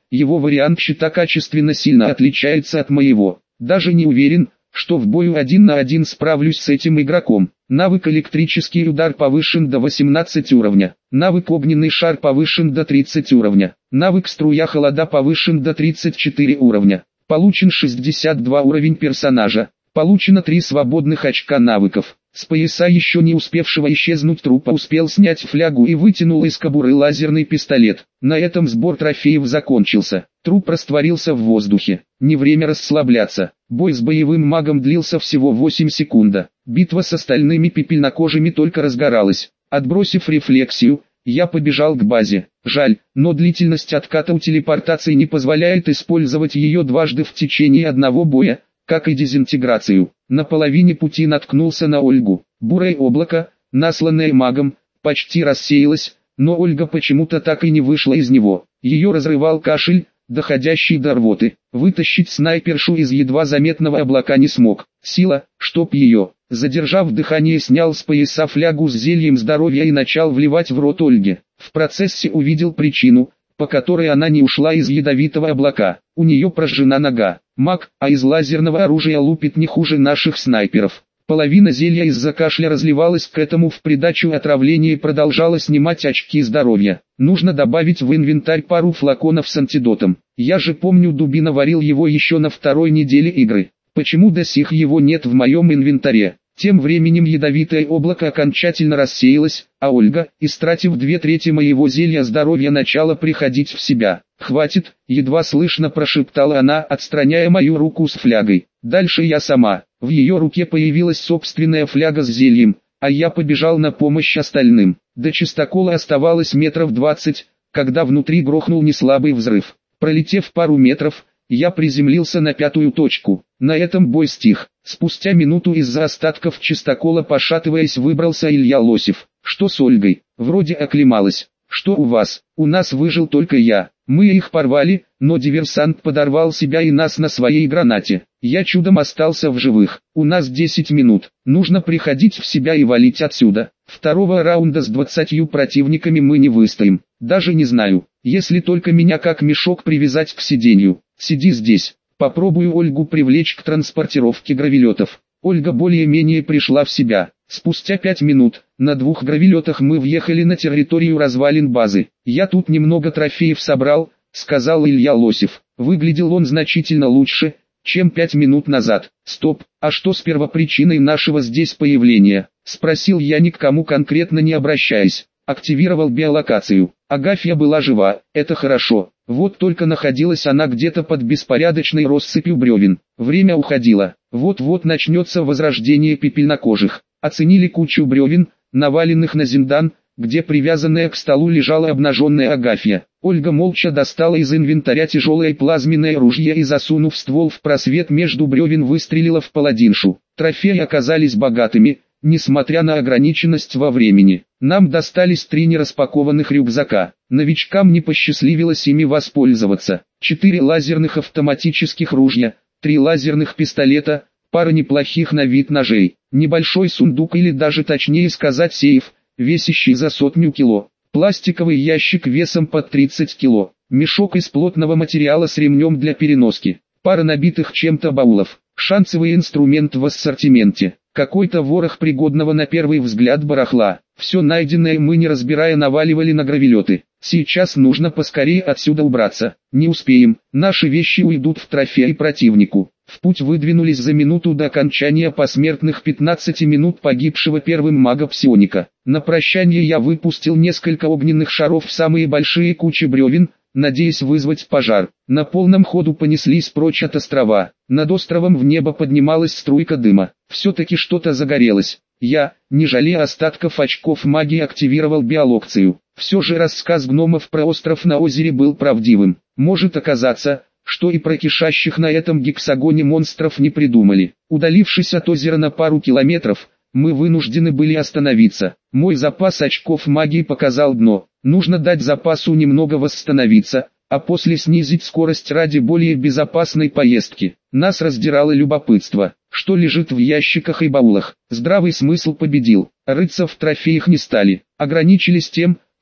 его вариант щита качественно сильно отличается от моего. Даже не уверен, что в бою 1 на 1 справлюсь с этим игроком. Навык электрический удар повышен до 18 уровня. Навык огненный шар повышен до 30 уровня. Навык струя холода повышен до 34 уровня. Получен 62 уровень персонажа. Получено 3 свободных очка навыков. С пояса еще не успевшего исчезнуть трупа успел снять флягу и вытянул из кобуры лазерный пистолет. На этом сбор трофеев закончился. Труп растворился в воздухе. Не время расслабляться. Бой с боевым магом длился всего 8 секунд. Битва с остальными пепельнокожими только разгоралась. Отбросив рефлексию, я побежал к базе. Жаль, но длительность отката у телепортации не позволяет использовать ее дважды в течение одного боя, как и дезинтеграцию. На половине пути наткнулся на Ольгу. Бурое облако, насланное магом, почти рассеялось, но Ольга почему-то так и не вышла из него. Ее разрывал кашель, доходящий до рвоты. Вытащить снайпершу из едва заметного облака не смог. Сила, чтоб ее. Задержав дыхание, снял с пояса флягу с зельем здоровья и начал вливать в рот Ольге. В процессе увидел причину, по которой она не ушла из ядовитого облака. У нее прожжена нога. Маг, а из лазерного оружия лупит не хуже наших снайперов. Половина зелья из-за кашля разливалась, к этому в придачу отравление продолжало снимать очки здоровья. Нужно добавить в инвентарь пару флаконов с антидотом. Я же помню, Дубина варил его еще на 2-й неделе игры. Почему до сих его нет в моем инвентаре? Тем временем ядовитое облако окончательно рассеялось, а Ольга, истратив 2/3 моего зелья здоровья, начала приходить в себя. «Хватит», — едва слышно прошептала она, отстраняя мою руку с флягой. Дальше я сама. В ее руке появилась собственная фляга с зельем, а я побежал на помощь остальным. До чистокола оставалось метров 20, когда внутри грохнул неслабый взрыв. Пролетев пару метров, я приземлился на 5-ю точку. На этом бой стих. Спустя минуту из-за остатков чистокола, пошатываясь, выбрался Илья Лосев. «Что с Ольгой? Вроде оклемалась. Что у вас? У нас выжил только я. Мы их порвали, но диверсант подорвал себя и нас на своей гранате. Я чудом остался в живых. У нас 10 минут. Нужно приходить в себя и валить отсюда. Второго раунда с 20 противниками мы не выстоим. Даже не знаю, если только меня как мешок привязать к сиденью. Сиди здесь. Попробую Ольгу привлечь к транспортировке гравелетов». Ольга более-менее пришла в себя. Спустя 5 минут, на 2 гравелетах мы въехали на территорию развалин базы. «Я тут немного трофеев собрал», — сказал Илья Лосев. Выглядел он значительно лучше, чем 5 минут назад. «Стоп, а что с первопричиной нашего здесь появления?» — спросил я, ни к кому конкретно не обращаясь. Активировал биолокацию. Агафья была жива, это хорошо. Вот только находилась она где-то под беспорядочной россыпью бревен. Время уходило. Вот-вот начнется возрождение пепельнокожих. Оценили кучу бревен, наваленных на зиндан, где привязанная к столу лежала обнаженная Агафья. Ольга молча достала из инвентаря тяжелое плазменное ружье и, засунув ствол в просвет между бревен, выстрелила в паладиншу. Трофеи оказались богатыми, несмотря на ограниченность во времени. Нам достались 3 нераспакованных рюкзака. Новичкам не посчастливилось ими воспользоваться. 4 лазерных автоматических ружья, 3 лазерных пистолета, пара неплохих на вид ножей, небольшой сундук, или даже точнее сказать сейф, весящий за 100 кило, пластиковый ящик весом под 30 кило, мешок из плотного материала с ремнем для переноски, пара набитых чем-то баулов, шансовый инструмент в ассортименте, какой-то ворох пригодного на первый взгляд барахла. Все найденное мы, не разбирая, наваливали на гравелеты. Сейчас нужно поскорее отсюда убраться. Не успеем, наши вещи уйдут в трофей противнику. В путь выдвинулись за минуту до окончания посмертных 15 минут погибшего первым мага-псионика. На прощание я выпустил несколько огненных шаров в самые большие кучи бревен, надеясь вызвать пожар. На полном ходу понеслись прочь от острова. Над островом в небо поднималась струйка дыма. Все-таки что-то загорелось. Я, не жалея остатков очков магии, активировал биолокцию. Все же рассказ гномов про остров на озере был правдивым. Может оказаться, что и про кишащих на этом гексагоне монстров не придумали. Удалившись от озера на пару километров, мы вынуждены были остановиться. Мой запас очков магии показал дно. Нужно дать запасу немного восстановиться, а после снизить скорость ради более безопасной поездки. Нас раздирало любопытство, что лежит в ящиках и баулах. Здравый смысл победил. Рыться в трофеях не стали, ограничились тем,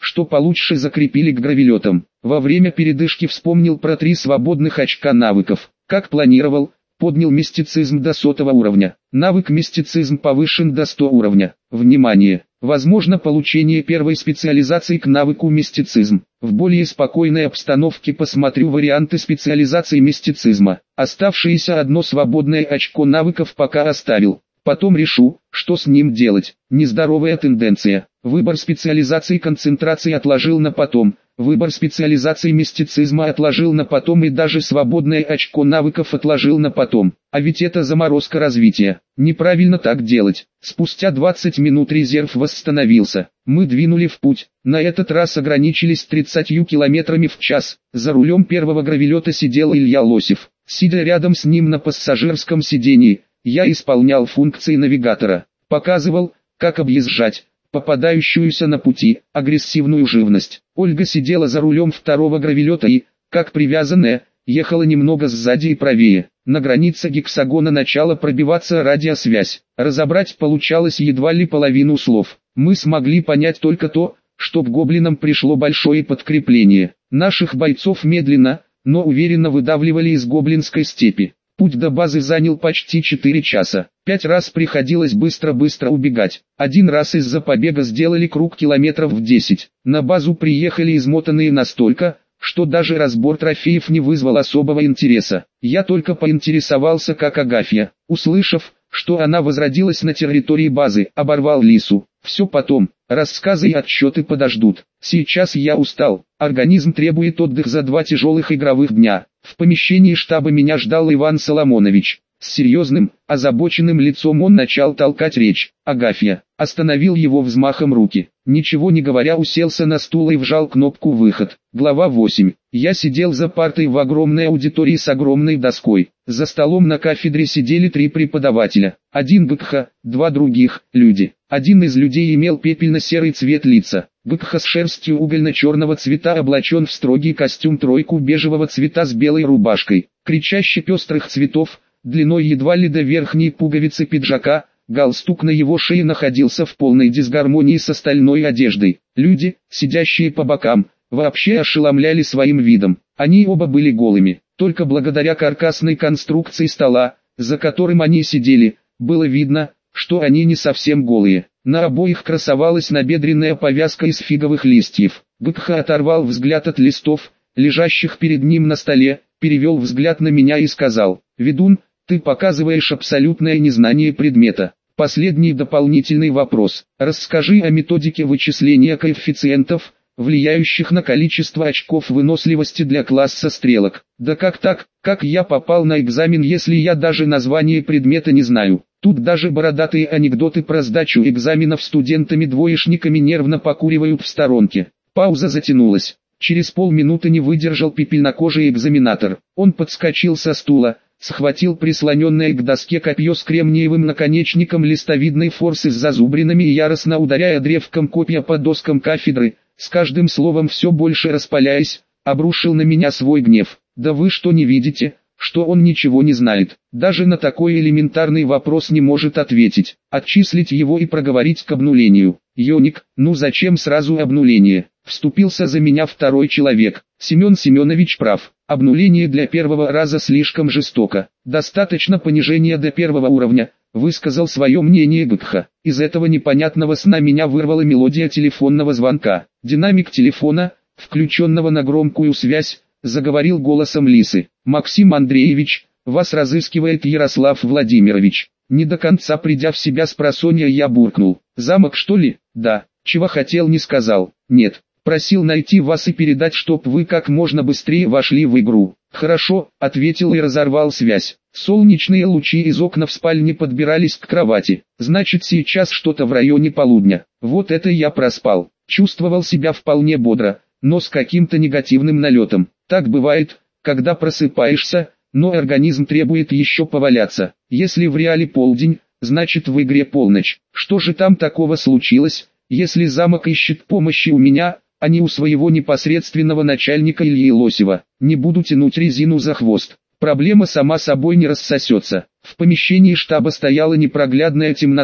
что получше закрепили к гравелетам. Во время передышки вспомнил про 3 свободных очка навыков. Как планировал, поднял мистицизм до 100 уровня. Навык мистицизм повышен до 100 уровня. Внимание! Возможно получение первой специализации к навыку мистицизм. В более спокойной обстановке посмотрю варианты специализации мистицизма. Оставшееся одно свободное очко навыков пока оставил. Потом решу, что с ним делать. Нездоровая тенденция. Выбор специализации концентрации отложил на потом. Выбор специализации мистицизма отложил на потом и даже свободное очко навыков отложил на потом. А ведь это заморозка развития. Неправильно так делать. Спустя 20 минут резерв восстановился. Мы двинули в путь. На этот раз ограничились 30 километрами в час. За рулем первого гравелета сидел Илья Лосев. Сидя рядом с ним на пассажирском сидении, я исполнял функции навигатора. Показывал, как объезжать попадающуюся на пути агрессивную живность. Ольга сидела за рулем второго гравелета и, как привязанная, ехала немного сзади и правее. На границе гексагона начала пробиваться радиосвязь. Разобрать получалось едва ли половину слов. Мы смогли понять только то, что к гоблинам пришло большое подкрепление. Наших бойцов медленно, но уверенно выдавливали из гоблинской степи. Путь до базы занял почти 4 часа. 5 раз приходилось быстро-быстро убегать. Один раз из-за побега сделали круг километров в 10. На базу приехали измотанные настолько, что даже разбор трофеев не вызвал особого интереса. Я только поинтересовался, как Агафья. Услышав, что она возродилась на территории базы, оборвал Лису. Все потом, рассказы и отчеты подождут. Сейчас я устал, организм требует отдых за 2 тяжелых игровых дня. В помещении штаба меня ждал Иван Соломонович. С серьезным, озабоченным лицом он начал толкать речь. Агафья остановил его взмахом руки. Ничего не говоря, уселся на стул и вжал кнопку «Выход». Глава 8. Я сидел за партой в огромной аудитории с огромной доской. За столом на кафедре сидели 3 преподавателя. Один ГКХ, 2 других – люди. Один из людей имел пепельно-серый цвет лица. ГКХ с шерстью угольно-черного цвета облачен в строгий костюм тройку бежевого цвета с белой рубашкой. Кричаще пестрых цветов, длиной едва ли до верхней пуговицы пиджака, галстук на его шее находился в полной дисгармонии с остальной одеждой. Люди, сидящие по бокам, вообще ошеломляли своим видом. Они оба были голыми. Только благодаря каркасной конструкции стола, за которым они сидели, было видно, что они не совсем голые. На обоих красовалась набедренная повязка из фиговых листьев. ГКХ оторвал взгляд от листов, лежащих перед ним на столе, перевел взгляд на меня и сказал: «Ведун, ты показываешь абсолютное незнание предмета. Последний дополнительный вопрос. Расскажи о методике вычисления коэффициентов, влияющих на количество очков выносливости для класса стрелок». «Да как так? Как я попал на экзамен, если я даже название предмета не знаю?» Тут даже бородатые анекдоты про сдачу экзаменов студентами-двоечниками нервно покуривают в сторонке. Пауза затянулась. Через полминуты не выдержал пепельнокожий экзаменатор. Он подскочил со стула, схватил прислоненное к доске копье с кремниевым наконечником листовидной форсы с зазубринами и, яростно ударяя древком копья по доскам кафедры, с каждым словом все больше распаляясь, обрушил на меня свой гнев. «Да вы что, не видите, что он ничего не знает? Даже на такой элементарный вопрос не может ответить. Отчислить его и проговорить к обнулению». «Йоник, ну зачем сразу обнуление?» Вступился за меня второй человек. Семен Семенович прав. Обнуление для первого раза слишком жестоко. Достаточно понижения до 1 уровня, высказал свое мнение ГКХ. Из этого непонятного сна меня вырвала мелодия телефонного звонка. Динамик телефона, включенного на громкую связь, заговорил голосом Лисы. «Максим Андреевич, вас разыскивает Ярослав Владимирович». Не до конца придя в себя спросонья, я буркнул: «Замок, что ли?» «Да». «Чего хотел, не сказал?» «Нет. Просил найти вас и передать, чтоб вы как можно быстрее вошли в игру». «Хорошо», — ответил и разорвал связь. Солнечные лучи из окна в спальне подбирались к кровати. Значит, сейчас что-то в районе полудня. Вот это я проспал. Чувствовал себя вполне бодро, но с каким-то негативным налетом. Так бывает, когда просыпаешься, но организм требует еще поваляться. Если в реале полдень, значит в игре полночь. Что же там такого случилось, если замок ищет помощи у меня, а не у своего непосредственного начальника Ильи Лосева? Не буду тянуть резину за хвост. Проблема сама собой не рассосется. В помещении штаба стояла непроглядная темнота.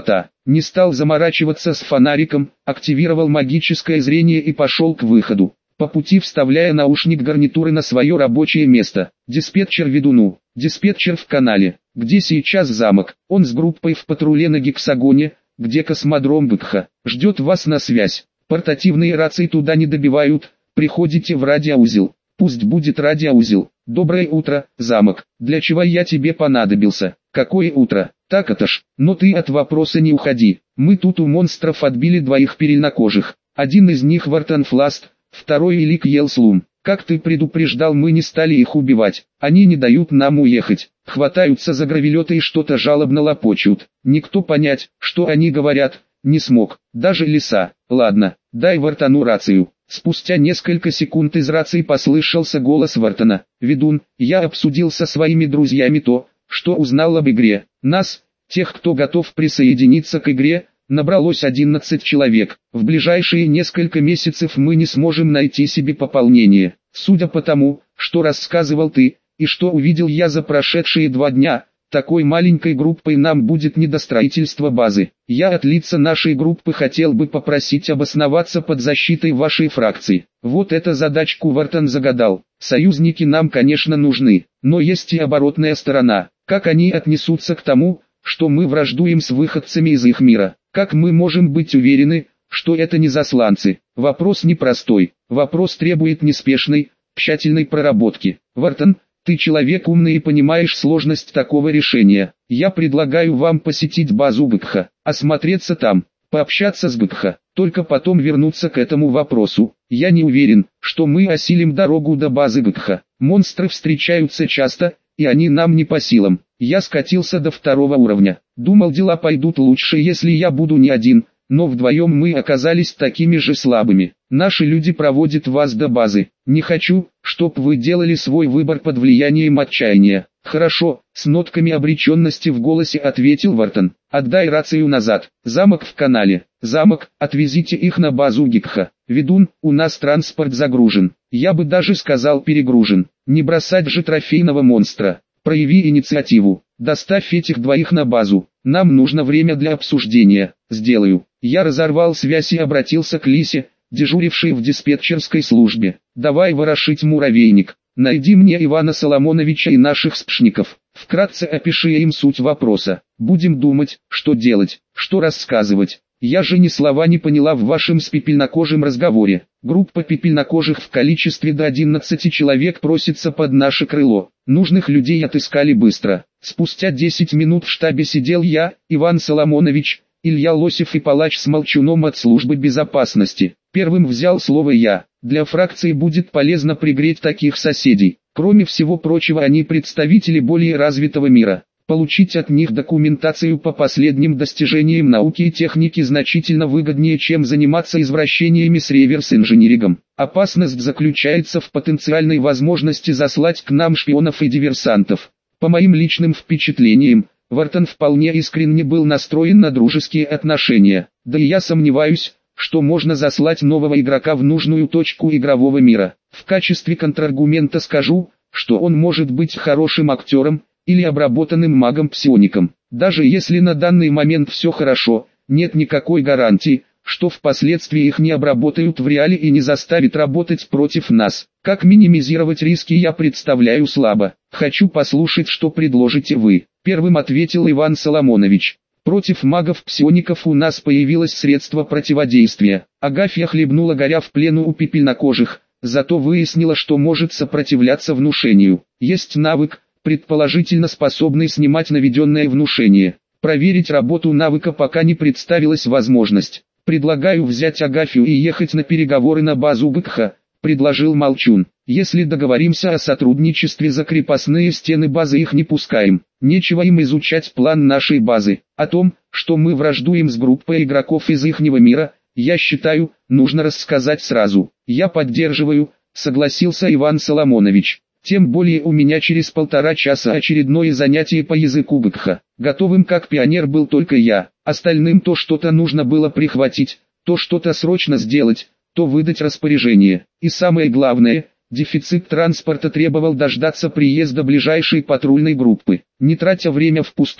Не стал заморачиваться с фонариком, активировал магическое зрение и пошел к выходу, по пути вставляя наушник гарнитуры на свое рабочее место. Диспетчер ведуну. Диспетчер в канале. Где сейчас замок? Он с группой в патруле на Гексагоне, где космодром Быкха. Ждет вас на связь. Портативные рации туда не добивают. Приходите в радиоузел. Пусть будет радиоузел. Доброе утро, замок. Для чего я тебе понадобился? Какое утро? Так это ж. Но ты от вопроса не уходи. Мы тут у монстров отбили 2 перельнокожих. Один из них Вартанфласт, второй Элик Елслум. Как ты предупреждал, мы не стали их убивать. Они не дают нам уехать. Хватаются за гравелеты и что-то жалобно лопочут. Никто понять, что они говорят, не смог. Даже лиса. Ладно, дай Вартану рацию. Спустя несколько секунд из рации послышался голос Вартана. «Ведун, я обсудил со своими друзьями то, что узнал об игре. Нас, тех, кто готов присоединиться к игре, набралось 11 человек. В ближайшие несколько месяцев мы не сможем найти себе пополнение. Судя по тому, что рассказывал ты, и что увидел я за прошедшие 2 дня, такой маленькой группой нам будет не до строительства базы. Я от лица нашей группы хотел бы попросить обосноваться под защитой вашей фракции. Вот эту задачку Вартан загадал. Союзники нам, конечно, нужны, но есть и оборотная сторона. Как они отнесутся к тому, что мы враждуем с выходцами из их мира? Как мы можем быть уверены, что это не засланцы? Вопрос непростой. Вопрос требует неспешной, тщательной проработки. Вартан, ты человек умный и понимаешь сложность такого решения. Я предлагаю вам посетить базу Быкха, осмотреться там, пообщаться с Быкха, только потом вернуться к этому вопросу. Я не уверен, что мы осилим дорогу до базы Быкха. Монстры встречаются часто, и они нам не по силам. Я скатился до 2-го уровня. Думал, дела пойдут лучше, если я буду не один, но вдвоем мы оказались такими же слабыми. Наши люди проводят вас до базы. Не хочу, чтоб вы делали свой выбор под влиянием отчаяния. Хорошо, с нотками обреченности в голосе ответил Вартан. Отдай рацию назад. Замок в канале. Замок, отвезите их на базу Гекха. Ведун, у нас транспорт загружен. Я бы даже сказал перегружен. Не бросать же трофейного монстра. Прояви инициативу. Доставь этих 2 на базу. Нам нужно время для обсуждения. Сделаю. Я разорвал связь и обратился к Лисе, дежурившей в диспетчерской службе. Давай ворошить муравейник. Найди мне Ивана Соломоновича и наших спшников. Вкратце опиши им суть вопроса. Будем думать, что делать, что рассказывать. Я же ни слова не поняла в вашем с пепельнокожим разговоре. Группа пепельнокожих в количестве до 11 человек просится под наше крыло. Нужных людей отыскали быстро. Спустя 10 минут в штабе сидел я, Иван Соломонович, Илья Лосев и палач с молчуном от службы безопасности. Первым взял слово я. Для фракции будет полезно пригреть таких соседей. Кроме всего прочего, они представители более развитого мира. Получить от них документацию по последним достижениям науки и техники значительно выгоднее, чем заниматься извращениями с реверс-инжинирингом. Опасность заключается в потенциальной возможности заслать к нам шпионов и диверсантов. По моим личным впечатлениям, Вартан вполне искренне был настроен на дружеские отношения. Да и я сомневаюсь, что можно заслать нового игрока в нужную точку игрового мира. В качестве контраргумента скажу, что он может быть хорошим актером, или обработанным магом-псиоником. Даже если на данный момент все хорошо, нет никакой гарантии, что впоследствии их не обработают в реале и не заставят работать против нас. Как минимизировать риски, я представляю слабо. Хочу послушать, что предложите вы. Первым ответил Иван Соломонович. Против магов-псиоников у нас появилось средство противодействия. Агафья хлебнула, горя в плену у пепельнокожих, зато выяснила, что может сопротивляться внушению. Есть навык, предположительно способный снимать наведенное внушение. Проверить работу навыка пока не представилась возможность. Предлагаю взять Агафью и ехать на переговоры на базу Быкха, предложил Молчун. Если договоримся о сотрудничестве за крепостные стены базы, их не пускаем. Нечего им изучать план нашей базы. О том, что мы враждуем с группой игроков из ихнего мира, я считаю, нужно рассказать сразу. Я поддерживаю, согласился Иван Соломонович. Тем более у меня через 1,5 часа очередное занятие по языку Быкха. Готовым как пионер был только я. Остальным то что-то нужно было прихватить, то что-то срочно сделать, то выдать распоряжение. И самое главное, дефицит транспорта требовал дождаться приезда ближайшей патрульной группы. Не тратя время впустую,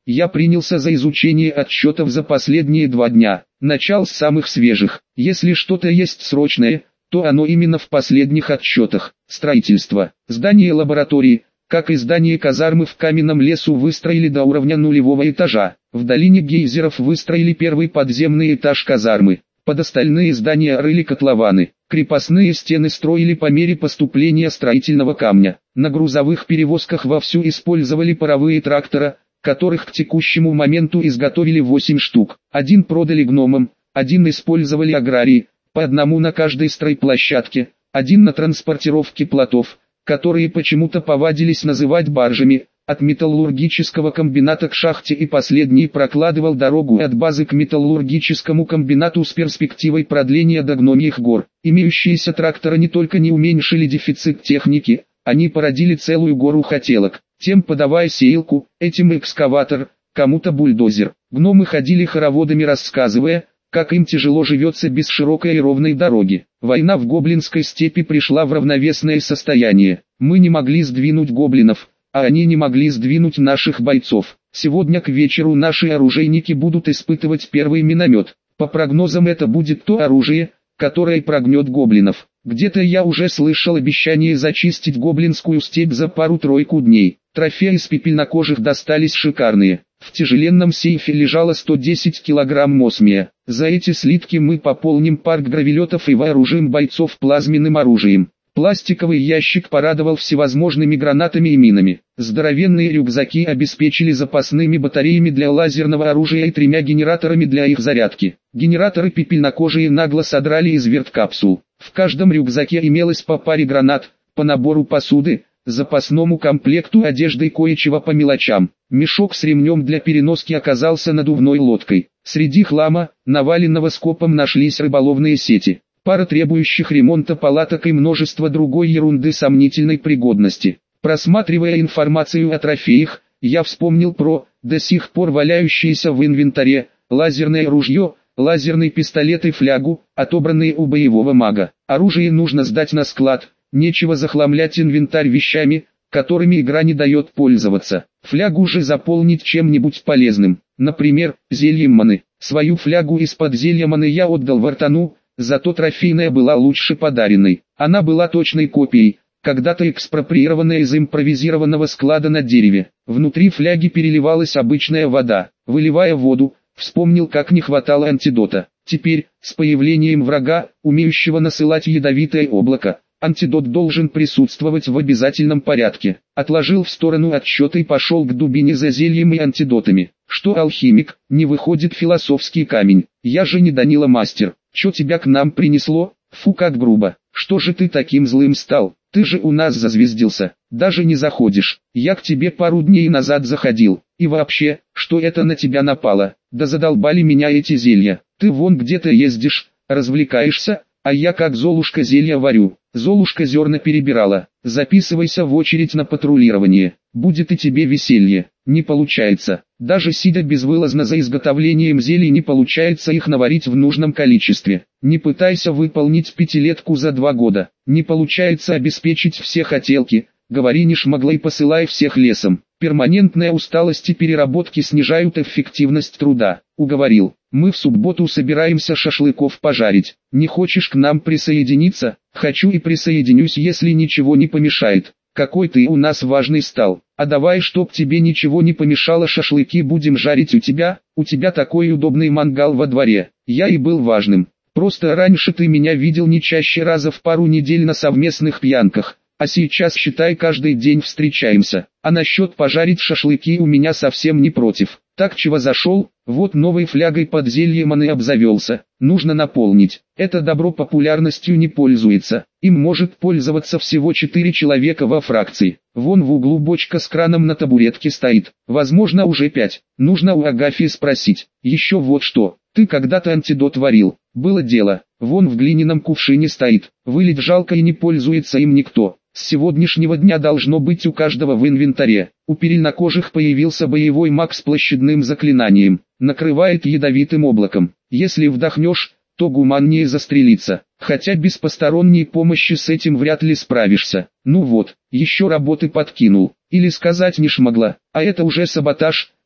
Я принялся за изучение отчетов за последние 2 дня. Начал с самых свежих. Если что-то есть срочное, то оно именно в последних отчетах. Строительство. Здание лаборатории, как и здание казармы в каменном лесу, выстроили до уровня нулевого этажа. В долине гейзеров выстроили первый подземный этаж казармы. Под остальные здания рыли котлованы. Крепостные стены строили по мере поступления строительного камня. На грузовых перевозках вовсю использовали паровые трактора, которых к текущему моменту изготовили 8 штук. 1 продали гномам, 1 использовали аграрии, по одному на каждой стройплощадке, 1 на транспортировке плотов, которые почему-то повадились называть баржами, от металлургического комбината к шахте, и последний прокладывал дорогу от базы к металлургическому комбинату с перспективой продления до Гномьих гор. Имеющиеся тракторы не только не уменьшили дефицит техники, они породили целую гору хотелок. Тем подавая сеялку, этим экскаватор, кому-то бульдозер. Гномы ходили хороводами, рассказывая, как им тяжело живется без широкой и ровной дороги. Война в гоблинской степи пришла в равновесное состояние. Мы не могли сдвинуть гоблинов, а они не могли сдвинуть наших бойцов. Сегодня к вечеру наши оружейники будут испытывать первый миномет. По прогнозам, это будет то оружие, которое прогнет гоблинов. Где-то я уже слышал обещание зачистить гоблинскую степь за пару-тройку дней. Трофеи из пепельнокожих достались шикарные. В тяжеленном сейфе лежало 110 килограмм осмия. За эти слитки мы пополним парк гравелетов и вооружим бойцов плазменным оружием. Пластиковый ящик порадовал всевозможными гранатами и минами. Здоровенные рюкзаки обеспечили запасными батареями для лазерного оружия и 3 генераторами для их зарядки. Генераторы пепельнокожие нагло содрали из верткапсул. В каждом рюкзаке имелось по паре гранат, по набору посуды, запасному комплекту одежды и кое-чего по мелочам. Мешок с ремнем для переноски оказался надувной лодкой. Среди хлама, наваленного скопом, нашлись рыболовные сети, пара требующих ремонта палаток и множество другой ерунды сомнительной пригодности. Просматривая информацию о трофеях, я вспомнил про, до сих пор валяющиеся в инвентаре, лазерное ружье, лазерный пистолет и флягу, отобранные у боевого мага. Оружие нужно сдать на склад, нечего захламлять инвентарь вещами, которыми игра не дает пользоваться. Флягу же заполнить чем-нибудь полезным, например, зельем маны. Свою флягу из-под зелья маны я отдал Вартану, зато трофейная была лучше подаренной. Она была точной копией, когда-то экспроприированная из импровизированного склада на дереве. Внутри фляги переливалась обычная вода. Выливая воду, вспомнил, как не хватало антидота. Теперь, с появлением врага, умеющего насылать ядовитое облако, антидот должен присутствовать в обязательном порядке. Отложил в сторону отчеты и пошел к дубине за зельем и антидотами. Что, алхимик, не выходит философский камень? Я же не Данила мастер. Чё тебя к нам принесло? Фу, как грубо. Что же ты таким злым стал? Ты же у нас зазвездился. Даже не заходишь. Я к тебе пару дней назад заходил. И вообще, что это на тебя напало? Да задолбали меня эти зелья. Ты вон где-то ездишь, развлекаешься, а я как Золушка зелья варю. Золушка зерна перебирала. Записывайся в очередь на патрулирование. Будет и тебе веселье. Не получается. Даже сидя безвылазно за изготовлением зелий, не получается их наварить в нужном количестве. Не пытайся выполнить 5-летку за 2 года. Не получается обеспечить все хотелки. Говори не шмогла и посылай всех лесом. Перманентная усталость и переработки снижают эффективность труда. Уговорил. Мы в субботу собираемся шашлыков пожарить. Не хочешь к нам присоединиться? Хочу и присоединюсь, если ничего не помешает. Какой ты у нас важный стал. А давай, чтоб тебе ничего не помешало, шашлыки будем жарить у тебя такой удобный мангал во дворе. Я и был важным. Просто раньше ты меня видел не чаще раза в пару недель на совместных пьянках. А сейчас, считай, каждый день встречаемся. А насчет пожарить шашлыки у меня совсем не против. Так чего зашел? Вот новой флягой под зелье маны обзавелся. Нужно наполнить. Это добро популярностью не пользуется. Им может пользоваться всего 4 человека во фракции. Вон в углу бочка с краном на табуретке стоит. Возможно, уже 5. Нужно у Агафьи спросить. Еще вот что. Ты когда-то антидот варил. Было дело. Вон в глиняном кувшине стоит. Вылить жалко и не пользуется им никто. С сегодняшнего дня должно быть у каждого в инвентаре. У перельнокожих появился боевой маг с площадным заклинанием. Накрывает ядовитым облаком. Если вдохнешь, то гуманнее застрелиться. Хотя без посторонней помощи с этим вряд ли справишься. Ну вот, еще работы подкинул. Или сказать не шмогла. А это уже саботаж.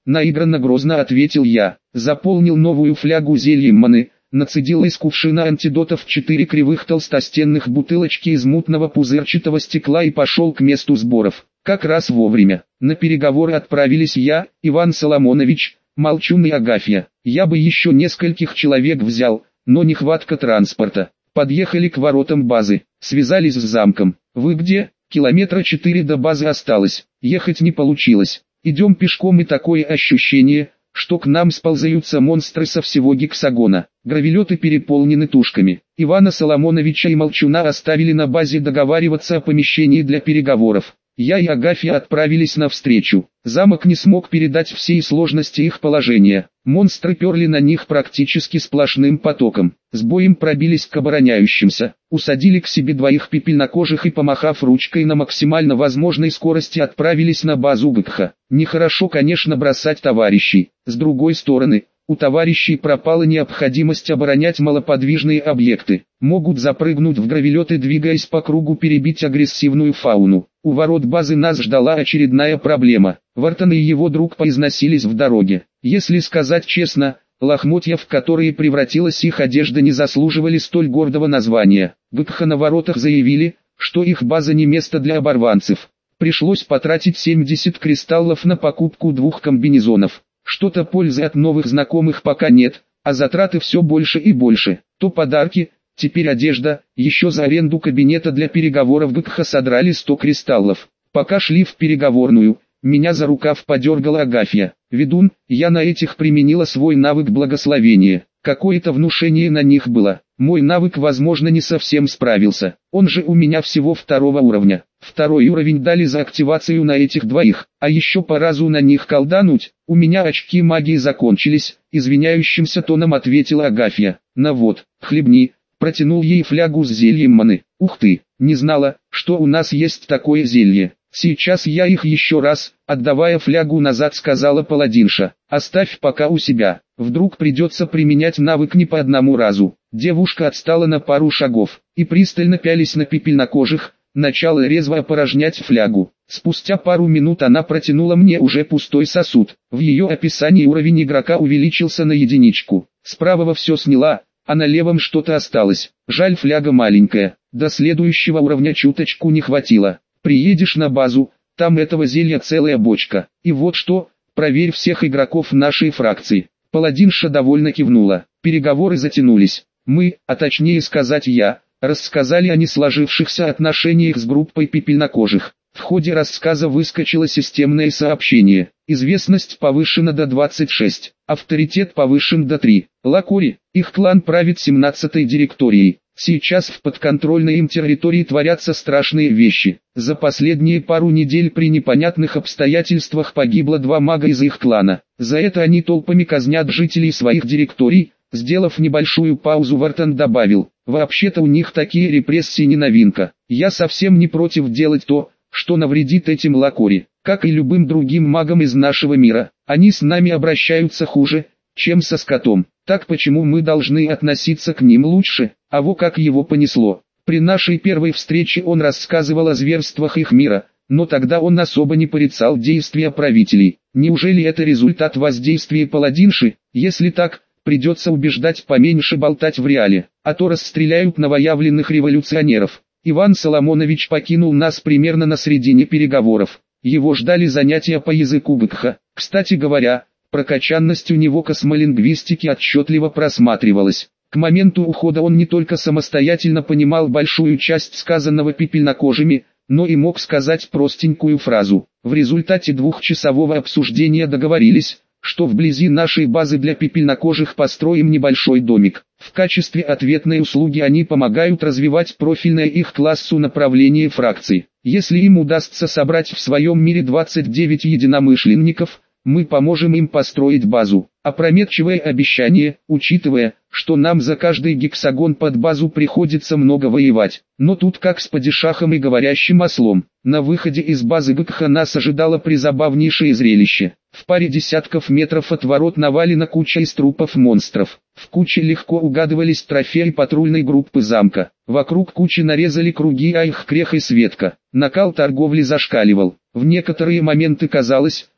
наигранно грозно ответил я. Заполнил новую флягу зельем маны, нацедил из кувшина антидотов 4 кривых толстостенных бутылочки из мутного пузырчатого стекла и пошел к месту сборов. Как раз вовремя. На переговоры отправились я, Иван Соломонович, Молчун и Агафья. Я бы еще нескольких человек взял, но нехватка транспорта. Подъехали к воротам базы, связались с замком. Вы где? Километра 4 до базы осталось. Ехать не получилось. Идем пешком и такое ощущение, что к нам сползаются монстры со всего гексагона. Гравелеты переполнены тушками. Ивана Соломоновича и Молчуна оставили на базе договариваться о помещении для переговоров. Я и Агафья отправились навстречу. Замок не смог передать всей сложности их положения. Монстры перли на них практически сплошным потоком. С боем пробились к обороняющимся, усадили к себе 2 пепельнокожих и, помахав ручкой на максимально возможной скорости, отправились на базу Гыкха. Нехорошо, конечно, бросать товарищей. С другой стороны, у товарищей пропала необходимость оборонять малоподвижные объекты. Могут запрыгнуть в гравелет и, двигаясь по кругу, перебить агрессивную фауну. У ворот базы нас ждала очередная проблема. Вартон и его друг поизносились в дороге. Если сказать честно, лохмотья, в которые превратилась их одежда, не заслуживали столь гордого названия. Гыкха на воротах заявили, что их база не место для оборванцев. Пришлось потратить 70 кристаллов на покупку 2 комбинезонов. Что-то пользы от новых знакомых пока нет, а затраты все больше и больше. То подарки, теперь одежда, еще за аренду кабинета для переговоров Гыкха содрали 100 кристаллов. Пока шли в переговорную, меня за рукав подергала Агафья. «Ведун, я на этих применила свой навык благословения. Какое-то внушение на них было. Мой навык, возможно, не совсем справился. Он же у меня всего 2-го уровня. 2-й уровень дали за активацию на этих 2, а еще по разу на них колдануть. У меня очки магии закончились», — извиняющимся тоном ответила Агафья. «На вот, хлебни». Протянул ей флягу с зельем маны. «Ух ты, не знала, что у нас есть такое зелье. Сейчас я их еще раз», — отдавая флягу назад, сказала паладинша. «Оставь пока у себя, вдруг придется применять навык не по одному разу». Девушка отстала на пару шагов, и пристально пялись на пепельнокожих, начала резво опорожнять флягу. Спустя пару минут она протянула мне уже пустой сосуд. В ее описании уровень игрока увеличился на 1. С правого все сняла, а на левом что-то осталось. Жаль, фляга маленькая, до следующего уровня чуточку не хватило. Приедешь на базу, там этого зелья целая бочка. И вот что, проверь всех игроков нашей фракции. Паладинша довольно кивнула. Переговоры затянулись. Мы, а точнее сказать я, рассказали о несложившихся отношениях с группой пепельнокожих. В ходе рассказа выскочило системное сообщение. Известность повышена до 26, авторитет повышен до 3. Лакори, их клан правит 17-й директорией. Сейчас в подконтрольной им территории творятся страшные вещи. За последние пару недель при непонятных обстоятельствах погибло 2 мага из их клана. За это они толпами казнят жителей своих директорий. Сделав небольшую паузу, Вартон добавил: «Вообще-то у них такие репрессии не новинка. Я совсем не против делать то, что навредит этим Лакори, как и любым другим магам из нашего мира. Они с нами обращаются хуже, чем со скотом. Так почему мы должны относиться к ним лучше?» А во как его понесло. При нашей первой встрече он рассказывал о зверствах их мира, но тогда он особо не порицал действия правителей. Неужели это результат воздействия паладинши? Если так, придется убеждать поменьше болтать в реале, а то расстреляют новоявленных революционеров. Иван Соломонович покинул нас примерно на середине переговоров. Его ждали занятия по языку Гыкха. Кстати говоря, прокачанность у него космолингвистики отчетливо просматривалась. К моменту ухода он не только самостоятельно понимал большую часть сказанного пепельнокожими, но и мог сказать простенькую фразу. В результате 2-часового обсуждения договорились, что вблизи нашей базы для пепельнокожих построим небольшой домик. В качестве ответной услуги они помогают развивать профильное их классу направление фракций. Если им удастся собрать в своем мире 29 единомышленников, мы поможем им построить базу. Опрометчивое обещание, учитывая, что нам за каждый гексагон под базу приходится много воевать. Но тут как с падишахом и говорящим ослом. На выходе из базы Гыкха нас ожидало призабавнейшее зрелище. В паре десятков метров от ворот навалена куча из трупов монстров. В куче легко угадывались трофеи патрульной группы замка. Вокруг кучи нарезали круги Айх, Крех и Светка. Накал торговли зашкаливал. В некоторые моменты казалось,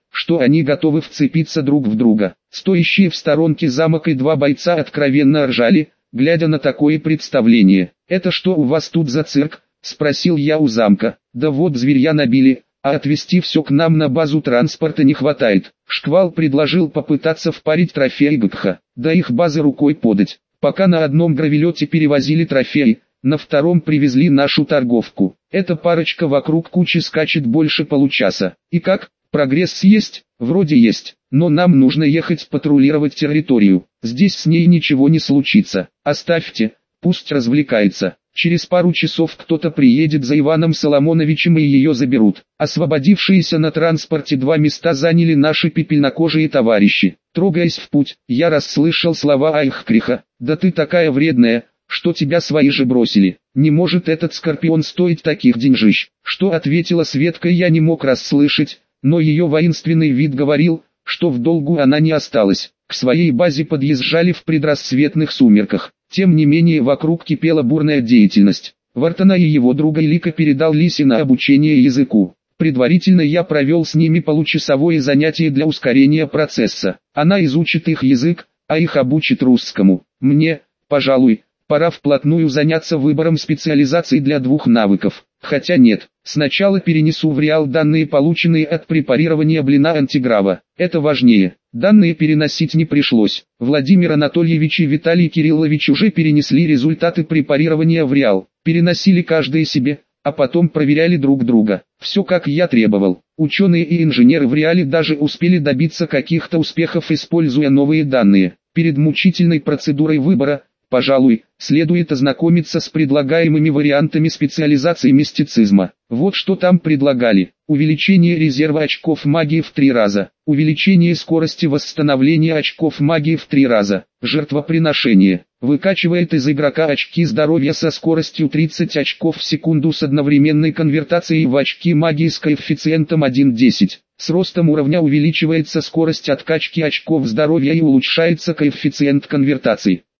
что они готовы вцепиться друг в друга. Стоящие в сторонке замок и два бойца откровенно ржали, глядя на такое представление. «Это что у вас тут за цирк?» – спросил я у замка. «Да вот зверья набили, а отвезти все к нам на базу транспорта не хватает». Шквал предложил попытаться впарить трофеи ГКХ, да их базы рукой подать. Пока на одном гравелете перевозили трофеи, на втором привезли нашу торговку. Эта парочка вокруг кучи скачет больше получаса. И как? Прогресс есть? Вроде есть, но нам нужно ехать патрулировать территорию. Здесь с ней ничего не случится. Оставьте, пусть развлекается. Через пару часов кто-то приедет за Иваном Соломоновичем и ее заберут. Освободившиеся на транспорте два места заняли наши пепельнокожие товарищи. Трогаясь в путь, я расслышал слова Айхкриха: «Да ты такая вредная, что тебя свои же бросили. Не может этот скорпион стоить таких деньжищ». Что ответила Светка, я не мог расслышать, но ее воинственный вид говорил, что в долгу она не осталась. К своей базе подъезжали в предрассветных сумерках. Тем не менее вокруг кипела бурная деятельность. Вартана и его друга Илика передал Лисе на обучение языку. Предварительно я провел с ними получасовое занятие для ускорения процесса. Она изучит их язык, а их обучит русскому. Мне, пожалуй, пора вплотную заняться выбором специализаций для двух навыков. Хотя нет, сначала перенесу в реал данные, полученные от препарирования блина антиграва. Это важнее. Данные переносить не пришлось. Владимир Анатольевич и Виталий Кириллович уже перенесли результаты препарирования в реал. Переносили каждый себе, а потом проверяли друг друга. Все как я требовал. Ученые и инженеры в реале даже успели добиться каких-то успехов, используя новые данные. Перед мучительной процедурой выбора, пожалуй, следует ознакомиться с предлагаемыми вариантами специализации мистицизма. Вот что там предлагали. Увеличение резерва очков магии в 3 раза. Увеличение скорости восстановления очков магии в 3 раза. Жертвоприношение. Выкачивает из игрока очки здоровья со скоростью 30 очков в секунду с одновременной конвертацией в очки магии с коэффициентом 1,10. С ростом уровня увеличивается скорость откачки очков здоровья и улучшается коэффициент конвертации.